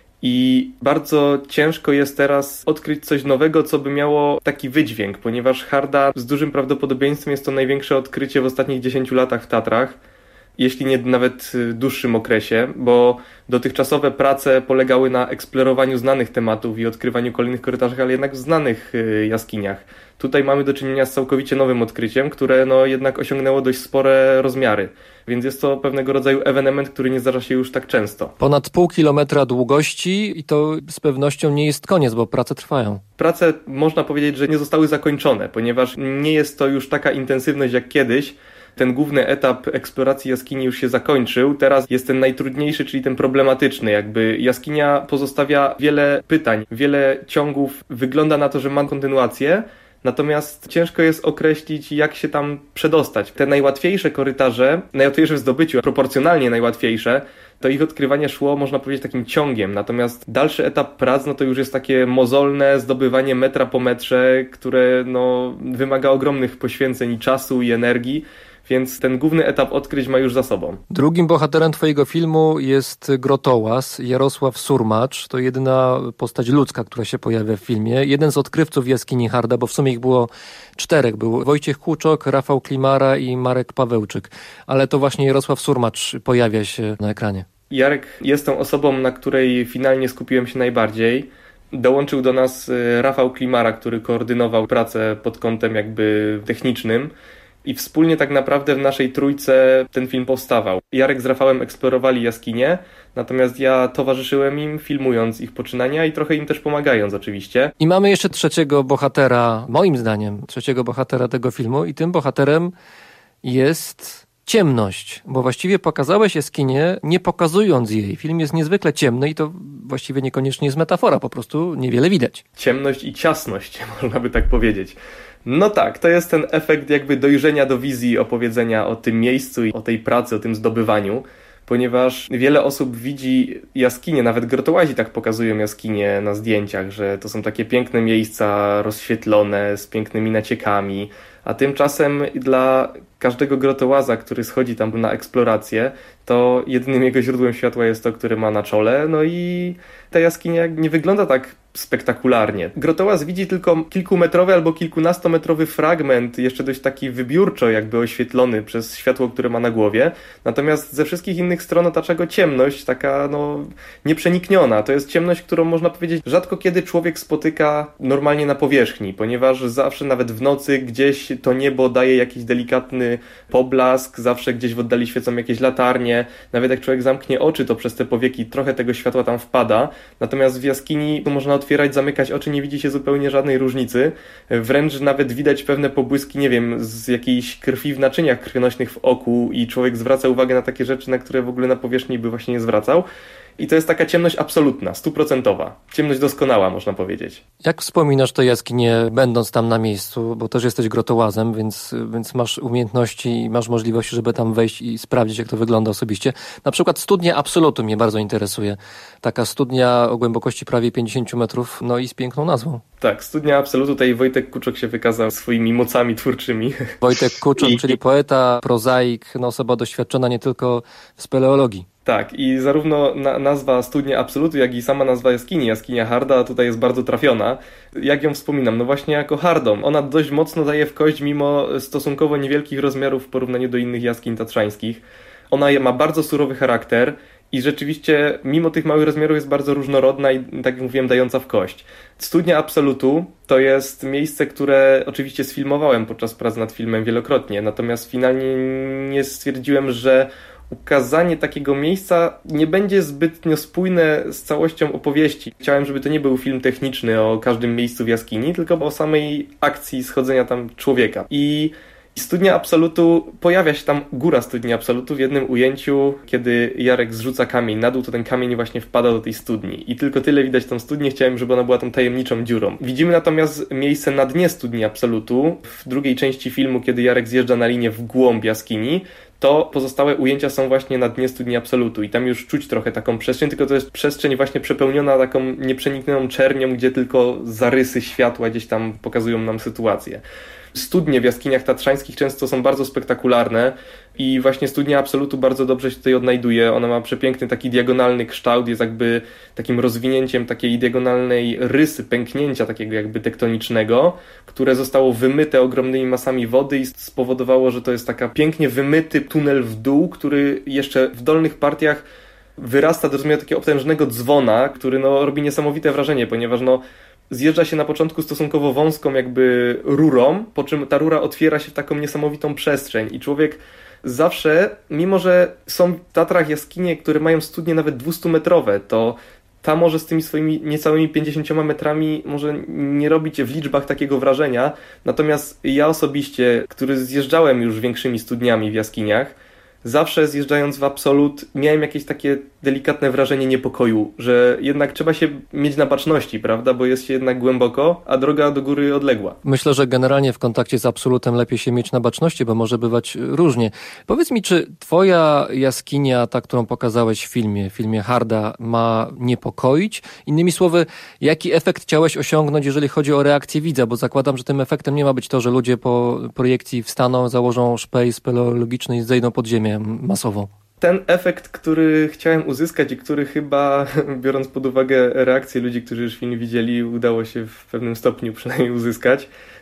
i bardzo ciężko jest teraz odkryć coś nowego, co by miało taki wydźwięk, ponieważ Harda z dużym prawdopodobieństwem jest to największe odkrycie w ostatnich dziesięciu latach w Tatrach, jeśli nie nawet dłuższym okresie, bo dotychczasowe prace polegały na eksplorowaniu znanych tematów i odkrywaniu kolejnych korytarzy, ale jednak w znanych jaskiniach. Tutaj mamy do czynienia z całkowicie nowym odkryciem, które no jednak osiągnęło dość spore rozmiary, więc jest to pewnego rodzaju ewenement, który nie zdarza się już tak często. Ponad pół kilometra długości i to z pewnością nie jest koniec, bo prace trwają. Prace można powiedzieć, że nie zostały zakończone, ponieważ nie jest to już taka intensywność jak kiedyś. Ten główny etap eksploracji jaskini już się zakończył. Teraz jest ten najtrudniejszy, czyli ten problematyczny. Jakby jaskinia pozostawia wiele pytań, wiele ciągów. Wygląda na to, że ma kontynuację, natomiast ciężko jest określić, jak się tam przedostać. Te najłatwiejsze korytarze, najłatwiejsze w zdobyciu, proporcjonalnie najłatwiejsze, to ich odkrywanie szło, można powiedzieć, takim ciągiem. Natomiast dalszy etap prac, no to już jest takie mozolne zdobywanie metra po metrze, które no, wymaga ogromnych poświęceń i czasu, i energii. Więc ten główny etap odkryć ma już za sobą. Drugim bohaterem twojego filmu jest grotołaz Jarosław Surmacz. To jedyna postać ludzka, która się pojawia w filmie. Jeden z odkrywców jaskini Harda, bo w sumie ich było czterech. Był Wojciech Kłuczok, Rafał Klimara i Marek Pawełczyk. Ale to właśnie Jarosław Surmacz pojawia się na ekranie. Jarek jest tą osobą, na której finalnie skupiłem się najbardziej. Dołączył do nas Rafał Klimara, który koordynował pracę pod kątem jakby technicznym. I wspólnie tak naprawdę w naszej trójce ten film powstawał. Jarek z Rafałem eksplorowali jaskinie, natomiast ja towarzyszyłem im, filmując ich poczynania i trochę im też pomagając oczywiście. I mamy jeszcze trzeciego bohatera, moim zdaniem, trzeciego bohatera tego filmu i tym bohaterem jest ciemność, bo właściwie pokazałeś jaskinię, nie pokazując jej. Film jest niezwykle ciemny i to właściwie niekoniecznie jest metafora, po prostu niewiele widać. Ciemność i ciasność, można by tak powiedzieć. No tak, to jest ten efekt jakby dojrzenia do wizji opowiedzenia o tym miejscu i o tej pracy, o tym zdobywaniu, ponieważ wiele osób widzi jaskinie, nawet grotołazi tak pokazują jaskinie na zdjęciach, że to są takie piękne miejsca rozświetlone, z pięknymi naciekami, a tymczasem dla każdego grotołaza, który schodzi tam na eksplorację, to jedynym jego źródłem światła jest to, które ma na czole, no i ta jaskinia nie wygląda tak spektakularnie. Grotołaz widzi tylko kilkumetrowy albo kilkunastometrowy fragment, jeszcze dość taki wybiórczo jakby oświetlony przez światło, które ma na głowie, natomiast ze wszystkich innych stron otacza go ciemność, taka no nieprzenikniona. To jest ciemność, którą można powiedzieć rzadko kiedy człowiek spotyka normalnie na powierzchni, ponieważ zawsze nawet w nocy gdzieś to niebo daje jakiś delikatny poblask, zawsze gdzieś w oddali świecą jakieś latarnie, nawet jak człowiek zamknie oczy, to przez te powieki trochę tego światła tam wpada, natomiast w jaskini można otwierać, zamykać oczy, nie widzi się zupełnie żadnej różnicy, wręcz nawet widać pewne pobłyski, nie wiem, z jakiejś krwi w naczyniach krwionośnych w oku i człowiek zwraca uwagę na takie rzeczy, na które w ogóle na powierzchni by właśnie nie zwracał. I to jest taka ciemność absolutna, stuprocentowa. Ciemność doskonała, można powiedzieć. Jak wspominasz tę jaskinię, będąc tam na miejscu, bo też jesteś grotołazem, więc, więc masz umiejętności i masz możliwość, żeby tam wejść i sprawdzić, jak to wygląda osobiście. Na przykład studnia Absolutu mnie bardzo interesuje. Taka studnia o głębokości prawie pięćdziesiąt metrów, no i z piękną nazwą. Tak, studnia Absolutu, tutaj Wojtek Kuczok się wykazał swoimi mocami twórczymi. Wojtek Kuczok, I... czyli poeta, prozaik, no osoba doświadczona nie tylko w speleologii. Tak, i zarówno na, nazwa Studnia Absolutu, jak i sama nazwa jaskini, jaskinia Harda, tutaj jest bardzo trafiona. Jak ją wspominam? No właśnie jako hardą. Ona dość mocno daje w kość mimo stosunkowo niewielkich rozmiarów w porównaniu do innych jaskiń tatrzańskich. Ona ma bardzo surowy charakter i rzeczywiście mimo tych małych rozmiarów jest bardzo różnorodna i, tak jak mówiłem, dająca w kość. Studnia Absolutu to jest miejsce, które oczywiście sfilmowałem podczas prac nad filmem wielokrotnie, natomiast finalnie nie stwierdziłem, że ukazanie takiego miejsca nie będzie zbytnio spójne z całością opowieści. Chciałem, żeby to nie był film techniczny o każdym miejscu w jaskini, tylko o samej akcji schodzenia tam człowieka. I Studnia Absolutu, pojawia się tam góra Studni Absolutu w jednym ujęciu, kiedy Jarek zrzuca kamień na dół, to ten kamień właśnie wpada do tej studni. I tylko tyle widać tą studnię, chciałem, żeby ona była tą tajemniczą dziurą. Widzimy natomiast miejsce na dnie Studni Absolutu. W drugiej części filmu, kiedy Jarek zjeżdża na linię w głąb jaskini, to pozostałe ujęcia są właśnie na dnie Studni Absolutu i tam już czuć trochę taką przestrzeń, tylko to jest przestrzeń właśnie przepełniona taką nieprzeniknioną czernią, gdzie tylko zarysy światła gdzieś tam pokazują nam sytuację. Studnie w jaskiniach tatrzańskich często są bardzo spektakularne i właśnie Studnia Absolutu bardzo dobrze się tutaj odnajduje. Ona ma przepiękny taki diagonalny kształt, jest jakby takim rozwinięciem takiej diagonalnej rysy, pęknięcia takiego jakby tektonicznego, które zostało wymyte ogromnymi masami wody i spowodowało, że to jest taka pięknie wymyty tunel w dół, który jeszcze w dolnych partiach wyrasta do rozumienia takiego potężnego dzwona, który no robi niesamowite wrażenie, ponieważ no zjeżdża się na początku stosunkowo wąską jakby rurą, po czym ta rura otwiera się w taką niesamowitą przestrzeń i człowiek zawsze, mimo że są w Tatrach jaskinie, które mają studnie nawet dwustumetrowe, to ta może z tymi swoimi niecałymi pięćdziesięcioma metrami może nie robić w liczbach takiego wrażenia, natomiast ja osobiście, który zjeżdżałem już większymi studniami w jaskiniach, zawsze zjeżdżając w Absolut miałem jakieś takie delikatne wrażenie niepokoju, że jednak trzeba się mieć na baczności, prawda, bo jest się jednak głęboko, a droga do góry odległa. Myślę, że generalnie w kontakcie z Absolutem lepiej się mieć na baczności, bo może bywać różnie. Powiedz mi, czy twoja jaskinia, ta, którą pokazałeś w filmie, w filmie Harda, ma niepokoić? Innymi słowy, jaki efekt chciałeś osiągnąć, jeżeli chodzi o reakcję widza? Bo zakładam, że tym efektem nie ma być to, że ludzie po projekcji wstaną, założą szpej speleologiczny i zejdą pod ziemię masowo. Ten efekt, który chciałem uzyskać i który chyba, biorąc pod uwagę reakcję ludzi, którzy już film widzieli, udało się w pewnym stopniu przynajmniej uzyskać,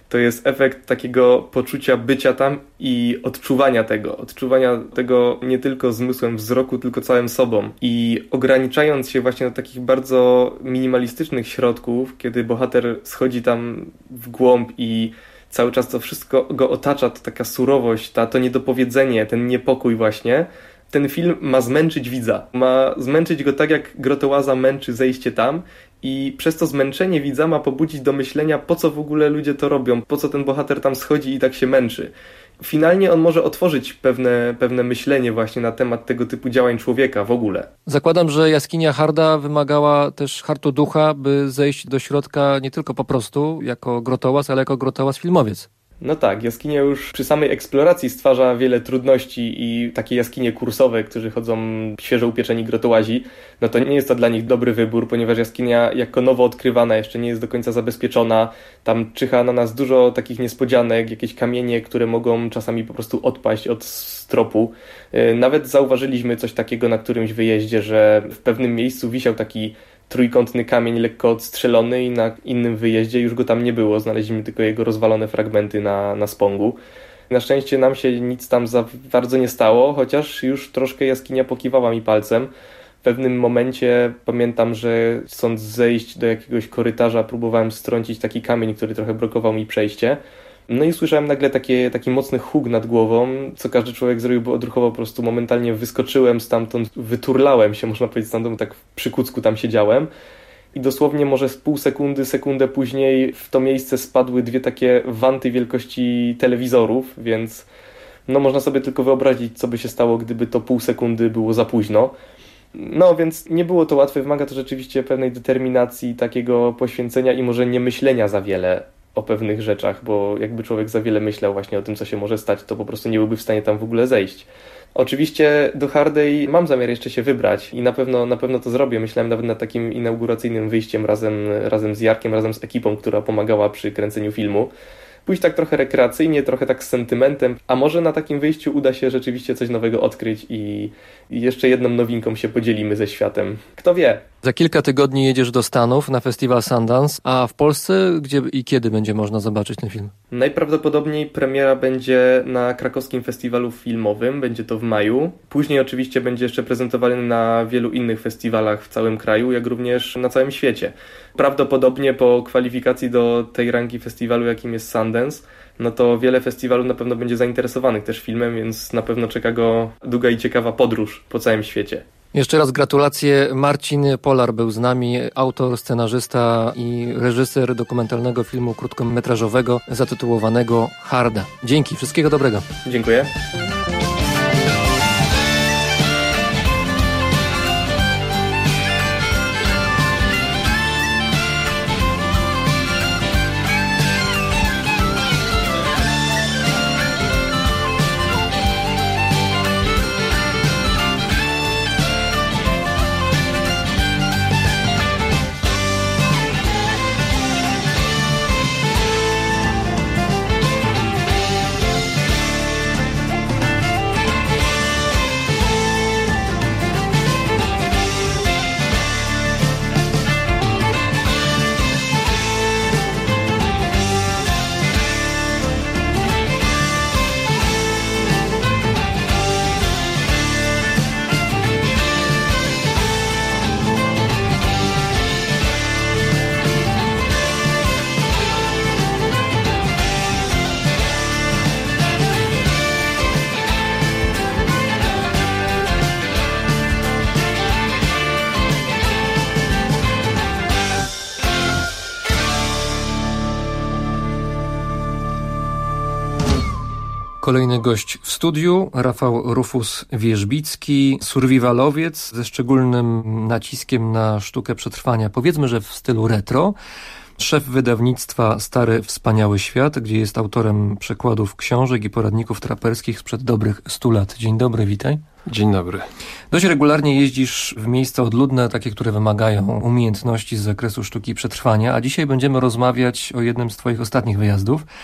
To jest efekt takiego poczucia bycia tam i odczuwania tego. Odczuwania tego nie tylko zmysłem wzroku, tylko całym sobą. I ograniczając się właśnie do takich bardzo minimalistycznych środków, kiedy bohater schodzi tam w głąb i cały czas to wszystko go otacza, to taka surowość, ta, to niedopowiedzenie, ten niepokój właśnie, ten film ma zmęczyć widza. Ma zmęczyć go tak, jak Grotołaza męczy zejście tam i przez to zmęczenie widza ma pobudzić do myślenia, po co w ogóle ludzie to robią, po co ten bohater tam schodzi i tak się męczy. Finalnie on może otworzyć pewne, pewne myślenie właśnie na temat tego typu działań człowieka w ogóle. Zakładam, że jaskinia Harda wymagała też hartu ducha, by zejść do środka nie tylko po prostu jako Grotołaz, ale jako Grotołaz-filmowiec. No tak, jaskinia już przy samej eksploracji stwarza wiele trudności i takie jaskinie kursowe, którzy chodzą świeżo upieczeni grotołazi, no to nie jest to dla nich dobry wybór, ponieważ jaskinia jako nowo odkrywana jeszcze nie jest do końca zabezpieczona. Tam czyha na nas dużo takich niespodzianek, jakieś kamienie, które mogą czasami po prostu odpaść od stropu. Nawet zauważyliśmy coś takiego na którymś wyjeździe, że w pewnym miejscu wisiał taki trójkątny kamień lekko odstrzelony i na innym wyjeździe już go tam nie było. Znaleźliśmy tylko jego rozwalone fragmenty na, na spongu. Na szczęście nam się nic tam za bardzo nie stało, chociaż już troszkę jaskinia pokiwała mi palcem. W pewnym momencie pamiętam, że chcąc zejść do jakiegoś korytarza, próbowałem strącić taki kamień, który trochę blokował mi przejście. No i usłyszałem nagle takie, taki mocny huk nad głową, co każdy człowiek zrobił, bo odruchowo po prostu momentalnie wyskoczyłem stamtąd, wyturlałem się, można powiedzieć, stamtąd, tak przy kucku tam siedziałem. I dosłownie może z pół sekundy, sekundę później w to miejsce spadły dwie takie wanty wielkości telewizorów, więc no można sobie tylko wyobrazić, co by się stało, gdyby to pół sekundy było za późno. No więc nie było to łatwe, wymaga to rzeczywiście pewnej determinacji, takiego poświęcenia i może nie myślenia za wiele o pewnych rzeczach, bo jakby człowiek za wiele myślał właśnie o tym, co się może stać, to po prostu nie byłby w stanie tam w ogóle zejść. Oczywiście do Hardej mam zamiar jeszcze się wybrać i na pewno, na pewno to zrobię. Myślałem nawet nad takim inauguracyjnym wyjściem razem, razem z Jarkiem, razem z ekipą, która pomagała przy kręceniu filmu. Pójść tak trochę rekreacyjnie, trochę tak z sentymentem, a może na takim wyjściu uda się rzeczywiście coś nowego odkryć i, i jeszcze jedną nowinką się podzielimy ze światem. Kto wie? Za kilka tygodni jedziesz do Stanów na festiwal Sundance, a w Polsce gdzie i kiedy będzie można zobaczyć ten film? Najprawdopodobniej premiera będzie na krakowskim festiwalu filmowym, będzie to w maju. Później oczywiście będzie jeszcze prezentowany na wielu innych festiwalach w całym kraju, jak również na całym świecie. Prawdopodobnie po kwalifikacji do tej rangi festiwalu, jakim jest Sundance, no to wiele festiwalów na pewno będzie zainteresowanych też filmem, więc na pewno czeka go długa i ciekawa podróż po całym świecie. Jeszcze raz gratulacje. Marcin Polar był z nami, autor, scenarzysta i reżyser dokumentalnego filmu krótkometrażowego zatytułowanego Harda. Dzięki, wszystkiego dobrego. Dziękuję. Kolejny gość w studiu, Rafał Rufus-Wierzbicki, survivalowiec ze szczególnym naciskiem na sztukę przetrwania, powiedzmy, że w stylu retro. Szef wydawnictwa Stary Wspaniały Świat, gdzie jest autorem przekładów książek i poradników traperskich sprzed dobrych stu lat. Dzień dobry, witaj. Dzień dobry. Dość regularnie jeździsz w miejsca odludne, takie, które wymagają umiejętności z zakresu sztuki przetrwania, a dzisiaj będziemy rozmawiać o jednym z twoich ostatnich wyjazdów.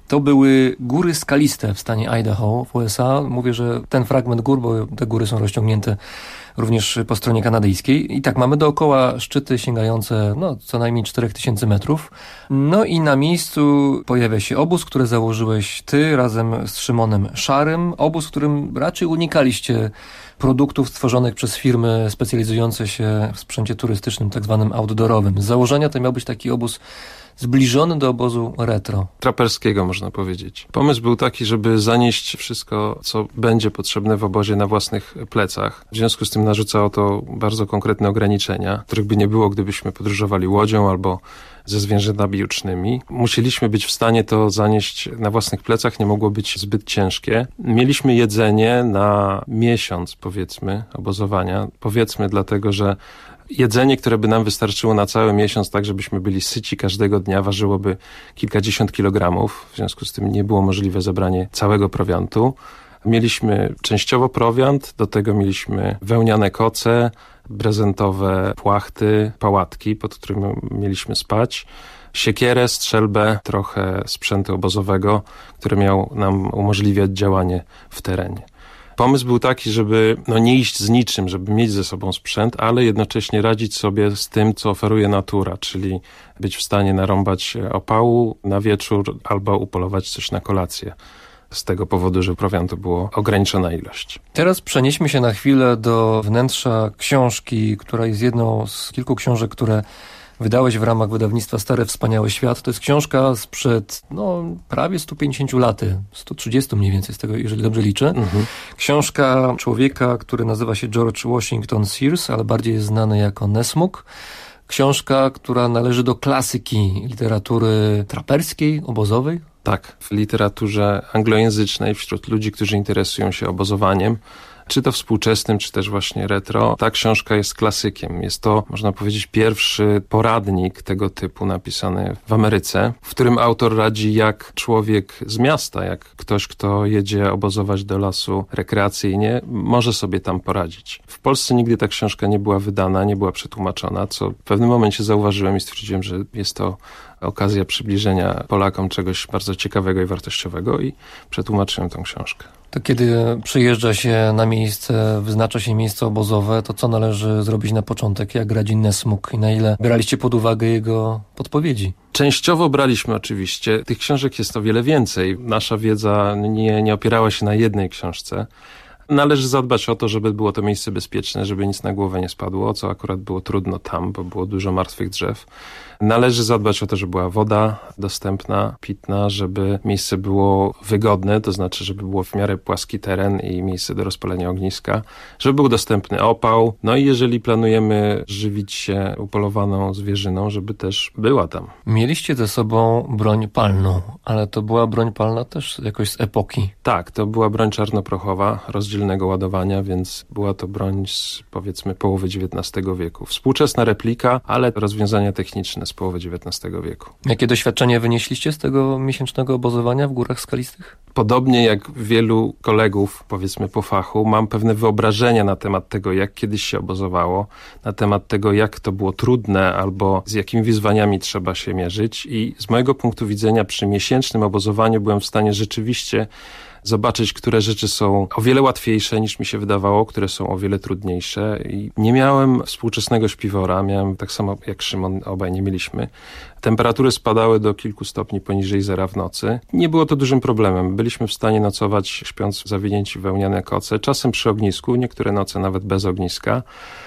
To były góry skaliste w stanie Idaho w U S A. Mówię, że ten fragment gór, bo te góry są rozciągnięte również po stronie kanadyjskiej. I tak, mamy dookoła szczyty sięgające no, co najmniej cztery tysiące metrów. No i na miejscu pojawia się obóz, który założyłeś ty razem z Szymonem Szarym. Obóz, w którym raczej unikaliście produktów stworzonych przez firmy specjalizujące się w sprzęcie turystycznym, tak zwanym outdoorowym. Z założenia to miał być taki obóz zbliżony do obozu retro. Traperskiego, można powiedzieć. Pomysł był taki, żeby zanieść wszystko, co będzie potrzebne w obozie na własnych plecach. W związku z tym narzucało to bardzo konkretne ograniczenia, których by nie było, gdybyśmy podróżowali łodzią albo ze zwierzętami jucznymi. Musieliśmy być w stanie to zanieść na własnych plecach, nie mogło być zbyt ciężkie. Mieliśmy jedzenie na miesiąc, powiedzmy, obozowania. Powiedzmy dlatego, że jedzenie, które by nam wystarczyło na cały miesiąc, tak żebyśmy byli syci każdego dnia, ważyłoby kilkadziesiąt kilogramów. W związku z tym nie było możliwe zebranie całego prowiantu. Mieliśmy częściowo prowiant, do tego mieliśmy wełniane koce, prezentowe płachty, pałatki, pod którymi mieliśmy spać, siekierę, strzelbę, trochę sprzętu obozowego, który miał nam umożliwiać działanie w terenie. Pomysł był taki, żeby no, nie iść z niczym, żeby mieć ze sobą sprzęt, ale jednocześnie radzić sobie z tym, co oferuje natura, czyli być w stanie narąbać opału na wieczór albo upolować coś na kolację. Z tego powodu, że prowiantu było ograniczona ilość. Teraz przenieśmy się na chwilę do wnętrza książki, która jest jedną z kilku książek, które wydałeś w ramach wydawnictwa Stary Wspaniały Świat. To jest książka sprzed no, prawie stu pięćdziesięciu lat, stu trzydziestu mniej więcej z tego, jeżeli dobrze liczę. Mhm. Książka człowieka, który nazywa się George Washington Sears, ale bardziej jest znany jako Nessmuk. Książka, która należy do klasyki literatury traperskiej, obozowej. Tak, w literaturze anglojęzycznej, wśród ludzi, którzy interesują się obozowaniem, czy to współczesnym, czy też właśnie retro, ta książka jest klasykiem. Jest to, można powiedzieć, pierwszy poradnik tego typu napisany w Ameryce, w którym autor radzi, jak człowiek z miasta, jak ktoś, kto jedzie obozować do lasu rekreacyjnie, może sobie tam poradzić. W Polsce nigdy ta książka nie była wydana, nie była przetłumaczona, co w pewnym momencie zauważyłem i stwierdziłem, że jest to okazja przybliżenia Polakom czegoś bardzo ciekawego i wartościowego i przetłumaczyłem tę książkę. To kiedy przyjeżdża się na miejsce, wyznacza się miejsce obozowe, to co należy zrobić na początek? Jak radzi Nessmuk i na ile braliście pod uwagę jego podpowiedzi? Częściowo braliśmy oczywiście. Tych książek jest o wiele więcej. Nasza wiedza nie, nie opierała się na jednej książce. Należy zadbać o to, żeby było to miejsce bezpieczne, żeby nic na głowę nie spadło, co akurat było trudno tam, bo było dużo martwych drzew. Należy zadbać o to, żeby była woda dostępna, pitna, żeby miejsce było wygodne, to znaczy, żeby było w miarę płaski teren i miejsce do rozpalenia ogniska, żeby był dostępny opał. No i jeżeli planujemy żywić się upolowaną zwierzyną, żeby też była tam. Mieliście ze sobą broń palną, ale to była broń palna też jakoś z epoki. Tak, to była broń czarnoprochowa, rozdzielnego ładowania, więc była to broń z, powiedzmy, połowy dziewiętnastego wieku. Współczesna replika, ale rozwiązania techniczne z połowy dziewiętnastego wieku. Jakie doświadczenie wynieśliście z tego miesięcznego obozowania w górach skalistych? Podobnie jak wielu kolegów, powiedzmy po fachu, mam pewne wyobrażenia na temat tego, jak kiedyś się obozowało, na temat tego, jak to było trudne albo z jakimi wyzwaniami trzeba się mierzyć i z mojego punktu widzenia przy miesięcznym obozowaniu byłem w stanie rzeczywiście zobaczyć, które rzeczy są o wiele łatwiejsze niż mi się wydawało, które są o wiele trudniejsze. I nie miałem współczesnego śpiwora, miałem tak samo jak Szymon, obaj nie mieliśmy. Temperatury spadały do kilku stopni poniżej zera w nocy. Nie było to dużym problemem. Byliśmy w stanie nocować śpiąc zawinięci w wełniane koce, czasem przy ognisku, niektóre noce nawet bez ogniska.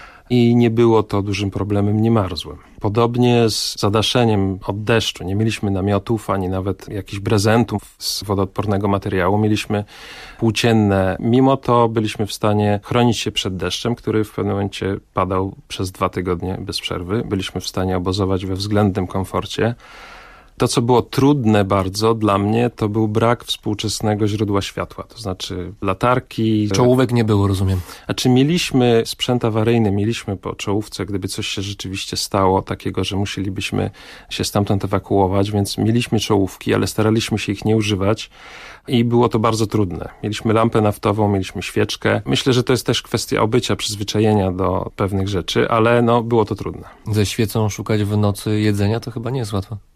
I nie było to dużym problemem, nie marzłem. Podobnie z zadaszeniem od deszczu. Nie mieliśmy namiotów, ani nawet jakichś brezentów z wodoodpornego materiału. Mieliśmy płócienne. Mimo to byliśmy w stanie chronić się przed deszczem, który w pewnym momencie padał przez dwa tygodnie bez przerwy. Byliśmy w stanie obozować we względnym komforcie. To, co było trudne bardzo dla mnie, to był brak współczesnego źródła światła, to znaczy latarki. Czołówek nie było, rozumiem. Znaczy mieliśmy sprzęt awaryjny, mieliśmy po czołówce, gdyby coś się rzeczywiście stało takiego, że musielibyśmy się stamtąd ewakuować, więc mieliśmy czołówki, ale staraliśmy się ich nie używać i było to bardzo trudne. Mieliśmy lampę naftową, mieliśmy świeczkę. Myślę, że to jest też kwestia obycia, przyzwyczajenia do pewnych rzeczy, ale no było to trudne. Ze świecą szukać w nocy jedzenia to chyba nie jest łatwo.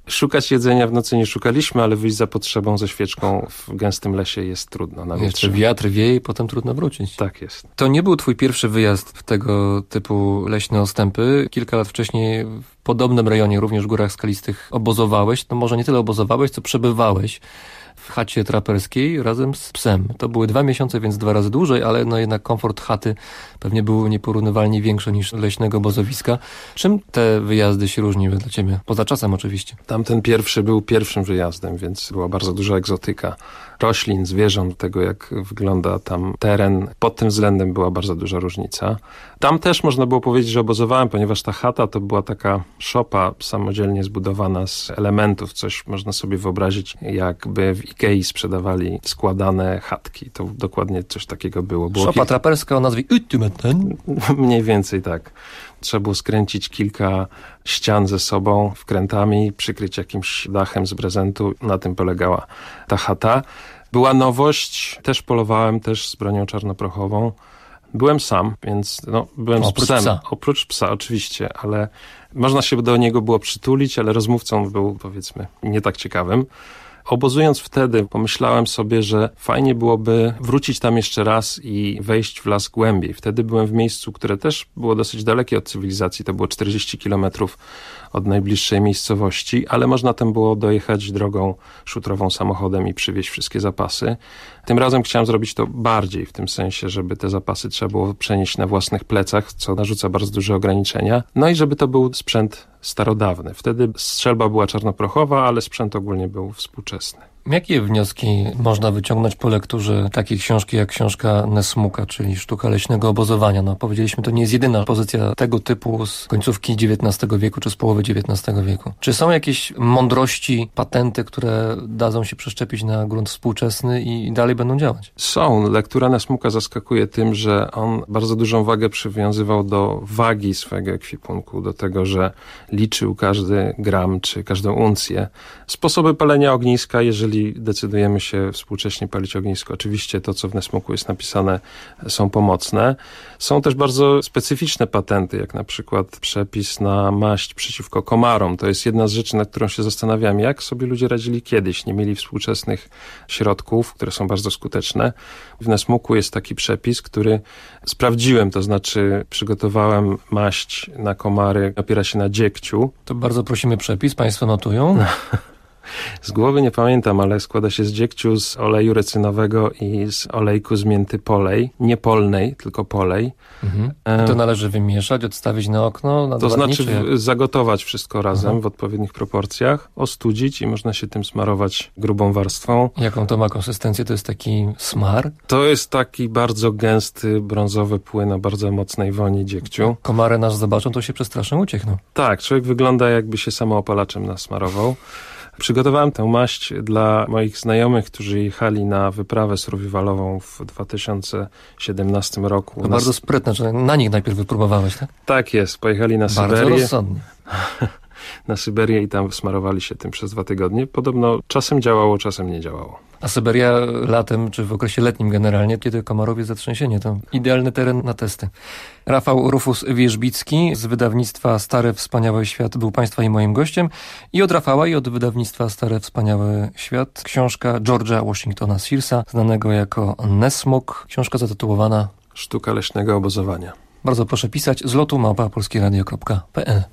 Szukać jedzenia w nocy nie szukaliśmy, ale wyjść za potrzebą ze świeczką w gęstym lesie jest trudno. Na Jeszcze wiatr wieje i potem trudno wrócić. Tak jest. To nie był twój pierwszy wyjazd w tego typu leśne ostępy. Kilka lat wcześniej w podobnym rejonie, również w Górach Skalistych, obozowałeś. No może nie tyle obozowałeś, co przebywałeś w chacie traperskiej razem z psem. To były dwa miesiące, więc dwa razy dłużej, ale no jednak komfort chaty pewnie był nieporównywalnie większy niż leśnego obozowiska. Czym te wyjazdy się różniły dla ciebie? Poza czasem oczywiście. Tamten pierwszy był pierwszym wyjazdem, więc była bardzo duża egzotyka roślin, zwierząt, tego jak wygląda tam teren. Pod tym względem była bardzo duża różnica. Tam też można było powiedzieć, że obozowałem, ponieważ ta chata to była taka szopa samodzielnie zbudowana z elementów. Coś można sobie wyobrazić, jakby w Ikei sprzedawali składane chatki. To dokładnie coś takiego było. było Szopa kilka... traperska o nazwie Ytymeten. Mniej więcej tak. Trzeba było skręcić kilka ścian ze sobą wkrętami, przykryć jakimś dachem z brezentu. Na tym polegała ta chata. Była nowość, też polowałem, też z bronią czarnoprochową. Byłem sam, więc no, byłem Oprócz z psem. psa. Oprócz psa, oczywiście, ale można się do niego było przytulić, ale rozmówcą był, powiedzmy, nie tak ciekawym. Obozując wtedy, pomyślałem sobie, że fajnie byłoby wrócić tam jeszcze raz i wejść w las głębiej. Wtedy byłem w miejscu, które też było dosyć dalekie od cywilizacji. To było czterdzieści kilometrów od najbliższej miejscowości, ale można tam było dojechać drogą szutrową samochodem i przywieźć wszystkie zapasy. Tym razem chciałem zrobić to bardziej, w tym sensie, żeby te zapasy trzeba było przenieść na własnych plecach, co narzuca bardzo duże ograniczenia. No i żeby to był sprzęt starodawny. Wtedy strzelba była czarnoprochowa, ale sprzęt ogólnie był współczesny. Jakie wnioski można wyciągnąć po lekturze takiej książki jak książka Nesmuka, czyli Sztuka leśnego obozowania? No, powiedzieliśmy, to nie jest jedyna pozycja tego typu z końcówki dziewiętnastego wieku czy z połowy dziewiętnastego wieku. Czy są jakieś mądrości, patenty, które dadzą się przeszczepić na grunt współczesny i dalej będą działać? Są. Lektura Nesmuka zaskakuje tym, że on bardzo dużą wagę przywiązywał do wagi swojego ekwipunku, do tego, że liczył każdy gram czy każdą uncję. Sposoby palenia ogniska, jeżeli decydujemy się współcześnie palić ognisko. Oczywiście to, co w Nesmuku jest napisane, są pomocne. Są też bardzo specyficzne patenty, jak na przykład przepis na maść przeciwko komarom. To jest jedna z rzeczy, nad którą się zastanawiam, jak sobie ludzie radzili kiedyś. Nie mieli współczesnych środków, które są bardzo skuteczne. W Nesmuku jest taki przepis, który sprawdziłem, to znaczy przygotowałem maść na komary, opiera się na dziegciu. To bardzo prosimy przepis, państwo notują. Z głowy nie pamiętam, ale składa się z dziegciu, z oleju recynowego i z olejku z mięty polej. Nie polnej, tylko polej. Mhm. To należy wymieszać, odstawić na okno? Na to znaczy jak... zagotować wszystko razem Aha. w odpowiednich proporcjach, ostudzić i można się tym smarować grubą warstwą. Jaką to ma konsystencję? To jest taki smar? To jest taki bardzo gęsty, brązowy płyn o bardzo mocnej woni dziegciu. Komary nas zobaczą, to się przestraszą, uciekną. Tak, człowiek wygląda, jakby się samoopalaczem nasmarował. Przygotowałem tę maść dla moich znajomych, którzy jechali na wyprawę survivalową w dwa tysiące siedemnastym roku. To bardzo sprytne, że na nich najpierw wypróbowałeś, tak? Tak jest, pojechali na Syberię. Bardzo rozsądnie. Na Syberię i tam smarowali się tym przez dwa tygodnie. Podobno czasem działało, czasem nie działało. A Syberia latem, czy w okresie letnim generalnie, kiedy komarowie zatrzęsienie, to idealny teren na testy. Rafał Rufus-Wierzbicki z wydawnictwa Stary Wspaniały Świat był Państwa i moim gościem. I od Rafała i od wydawnictwa Stary Wspaniały Świat książka George'a Washingtona Searsa, znanego jako Nesmuk. Książka zatytułowana Sztuka leśnego obozowania. Bardzo proszę pisać z lotu małpa polskieradio kropka p l.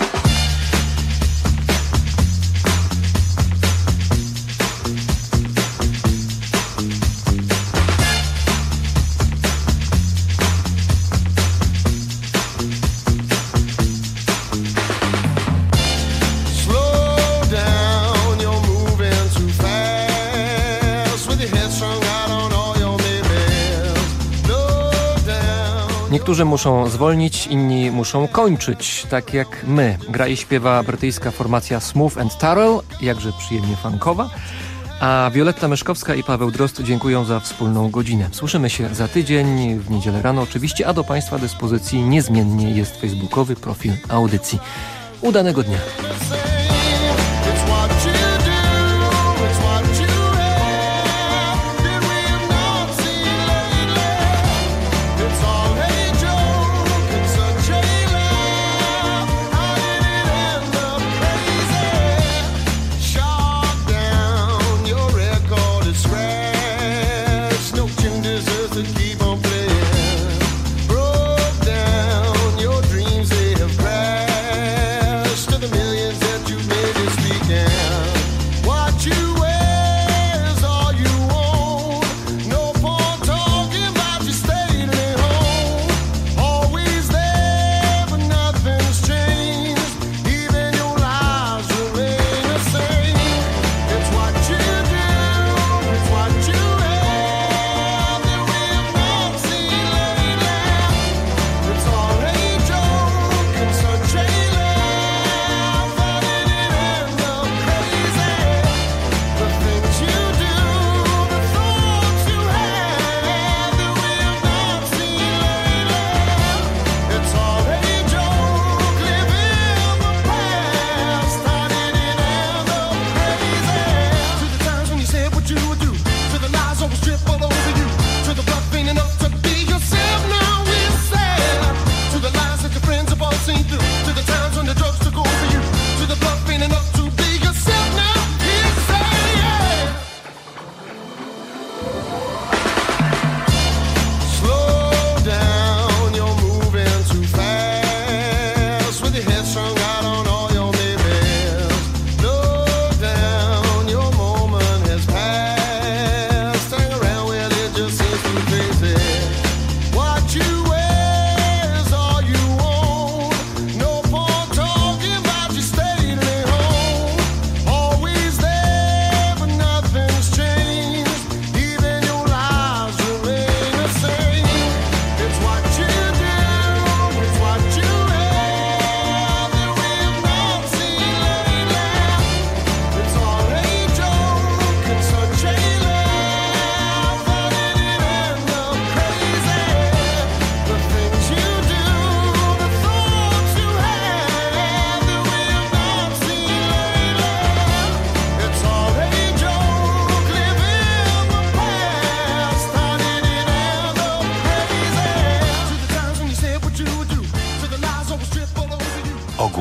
Niektórzy muszą zwolnić, inni muszą kończyć, tak jak my. Gra i śpiewa brytyjska formacja Smooth and Tarrell, jakże przyjemnie funkowa. A Wioletta Myszkowska i Paweł Drozd dziękują za wspólną godzinę. Słyszymy się za tydzień, w niedzielę rano oczywiście, a do Państwa dyspozycji niezmiennie jest facebookowy profil audycji. Udanego dnia.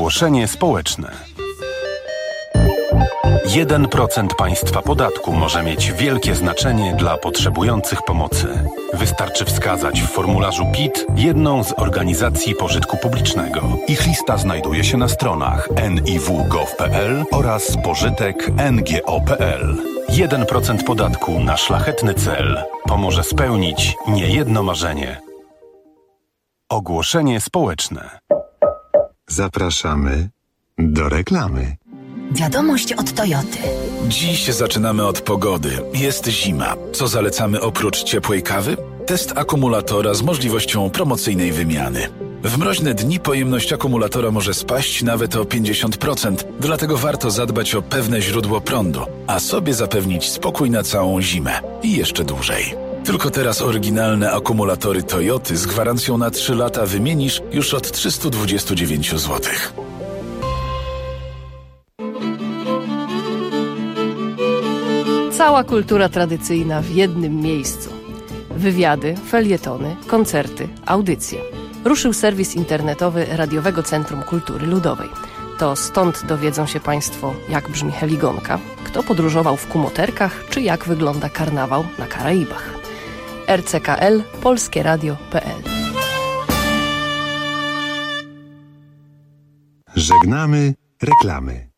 Ogłoszenie społeczne. jeden procent państwa podatku może mieć wielkie znaczenie dla potrzebujących pomocy. Wystarczy wskazać w formularzu P I T jedną z organizacji pożytku publicznego. Ich lista znajduje się na stronach en i w kropka gov kropka pe el oraz pożytek kropka en ge o kropka pe el. jeden procent podatku na szlachetny cel pomoże spełnić niejedno marzenie. Ogłoszenie społeczne. Zapraszamy do reklamy. Wiadomość od Toyoty. Dziś zaczynamy od pogody. Jest zima. Co zalecamy oprócz ciepłej kawy? Test akumulatora z możliwością promocyjnej wymiany. W mroźne dni pojemność akumulatora może spaść nawet o pięćdziesiąt procent, dlatego warto zadbać o pewne źródło prądu, a sobie zapewnić spokój na całą zimę i jeszcze dłużej. Tylko teraz oryginalne akumulatory Toyoty z gwarancją na trzy lata wymienisz już od trzysta dwadzieścia dziewięć złotych. Cała kultura tradycyjna w jednym miejscu. Wywiady, felietony, koncerty, audycje. Ruszył serwis internetowy Radiowego Centrum Kultury Ludowej. To stąd dowiedzą się Państwo, jak brzmi heligonka, kto podróżował w kumoterkach, czy jak wygląda karnawał na Karaibach. R C K L Polskie Radio kropka pe el. Żegnamy reklamy.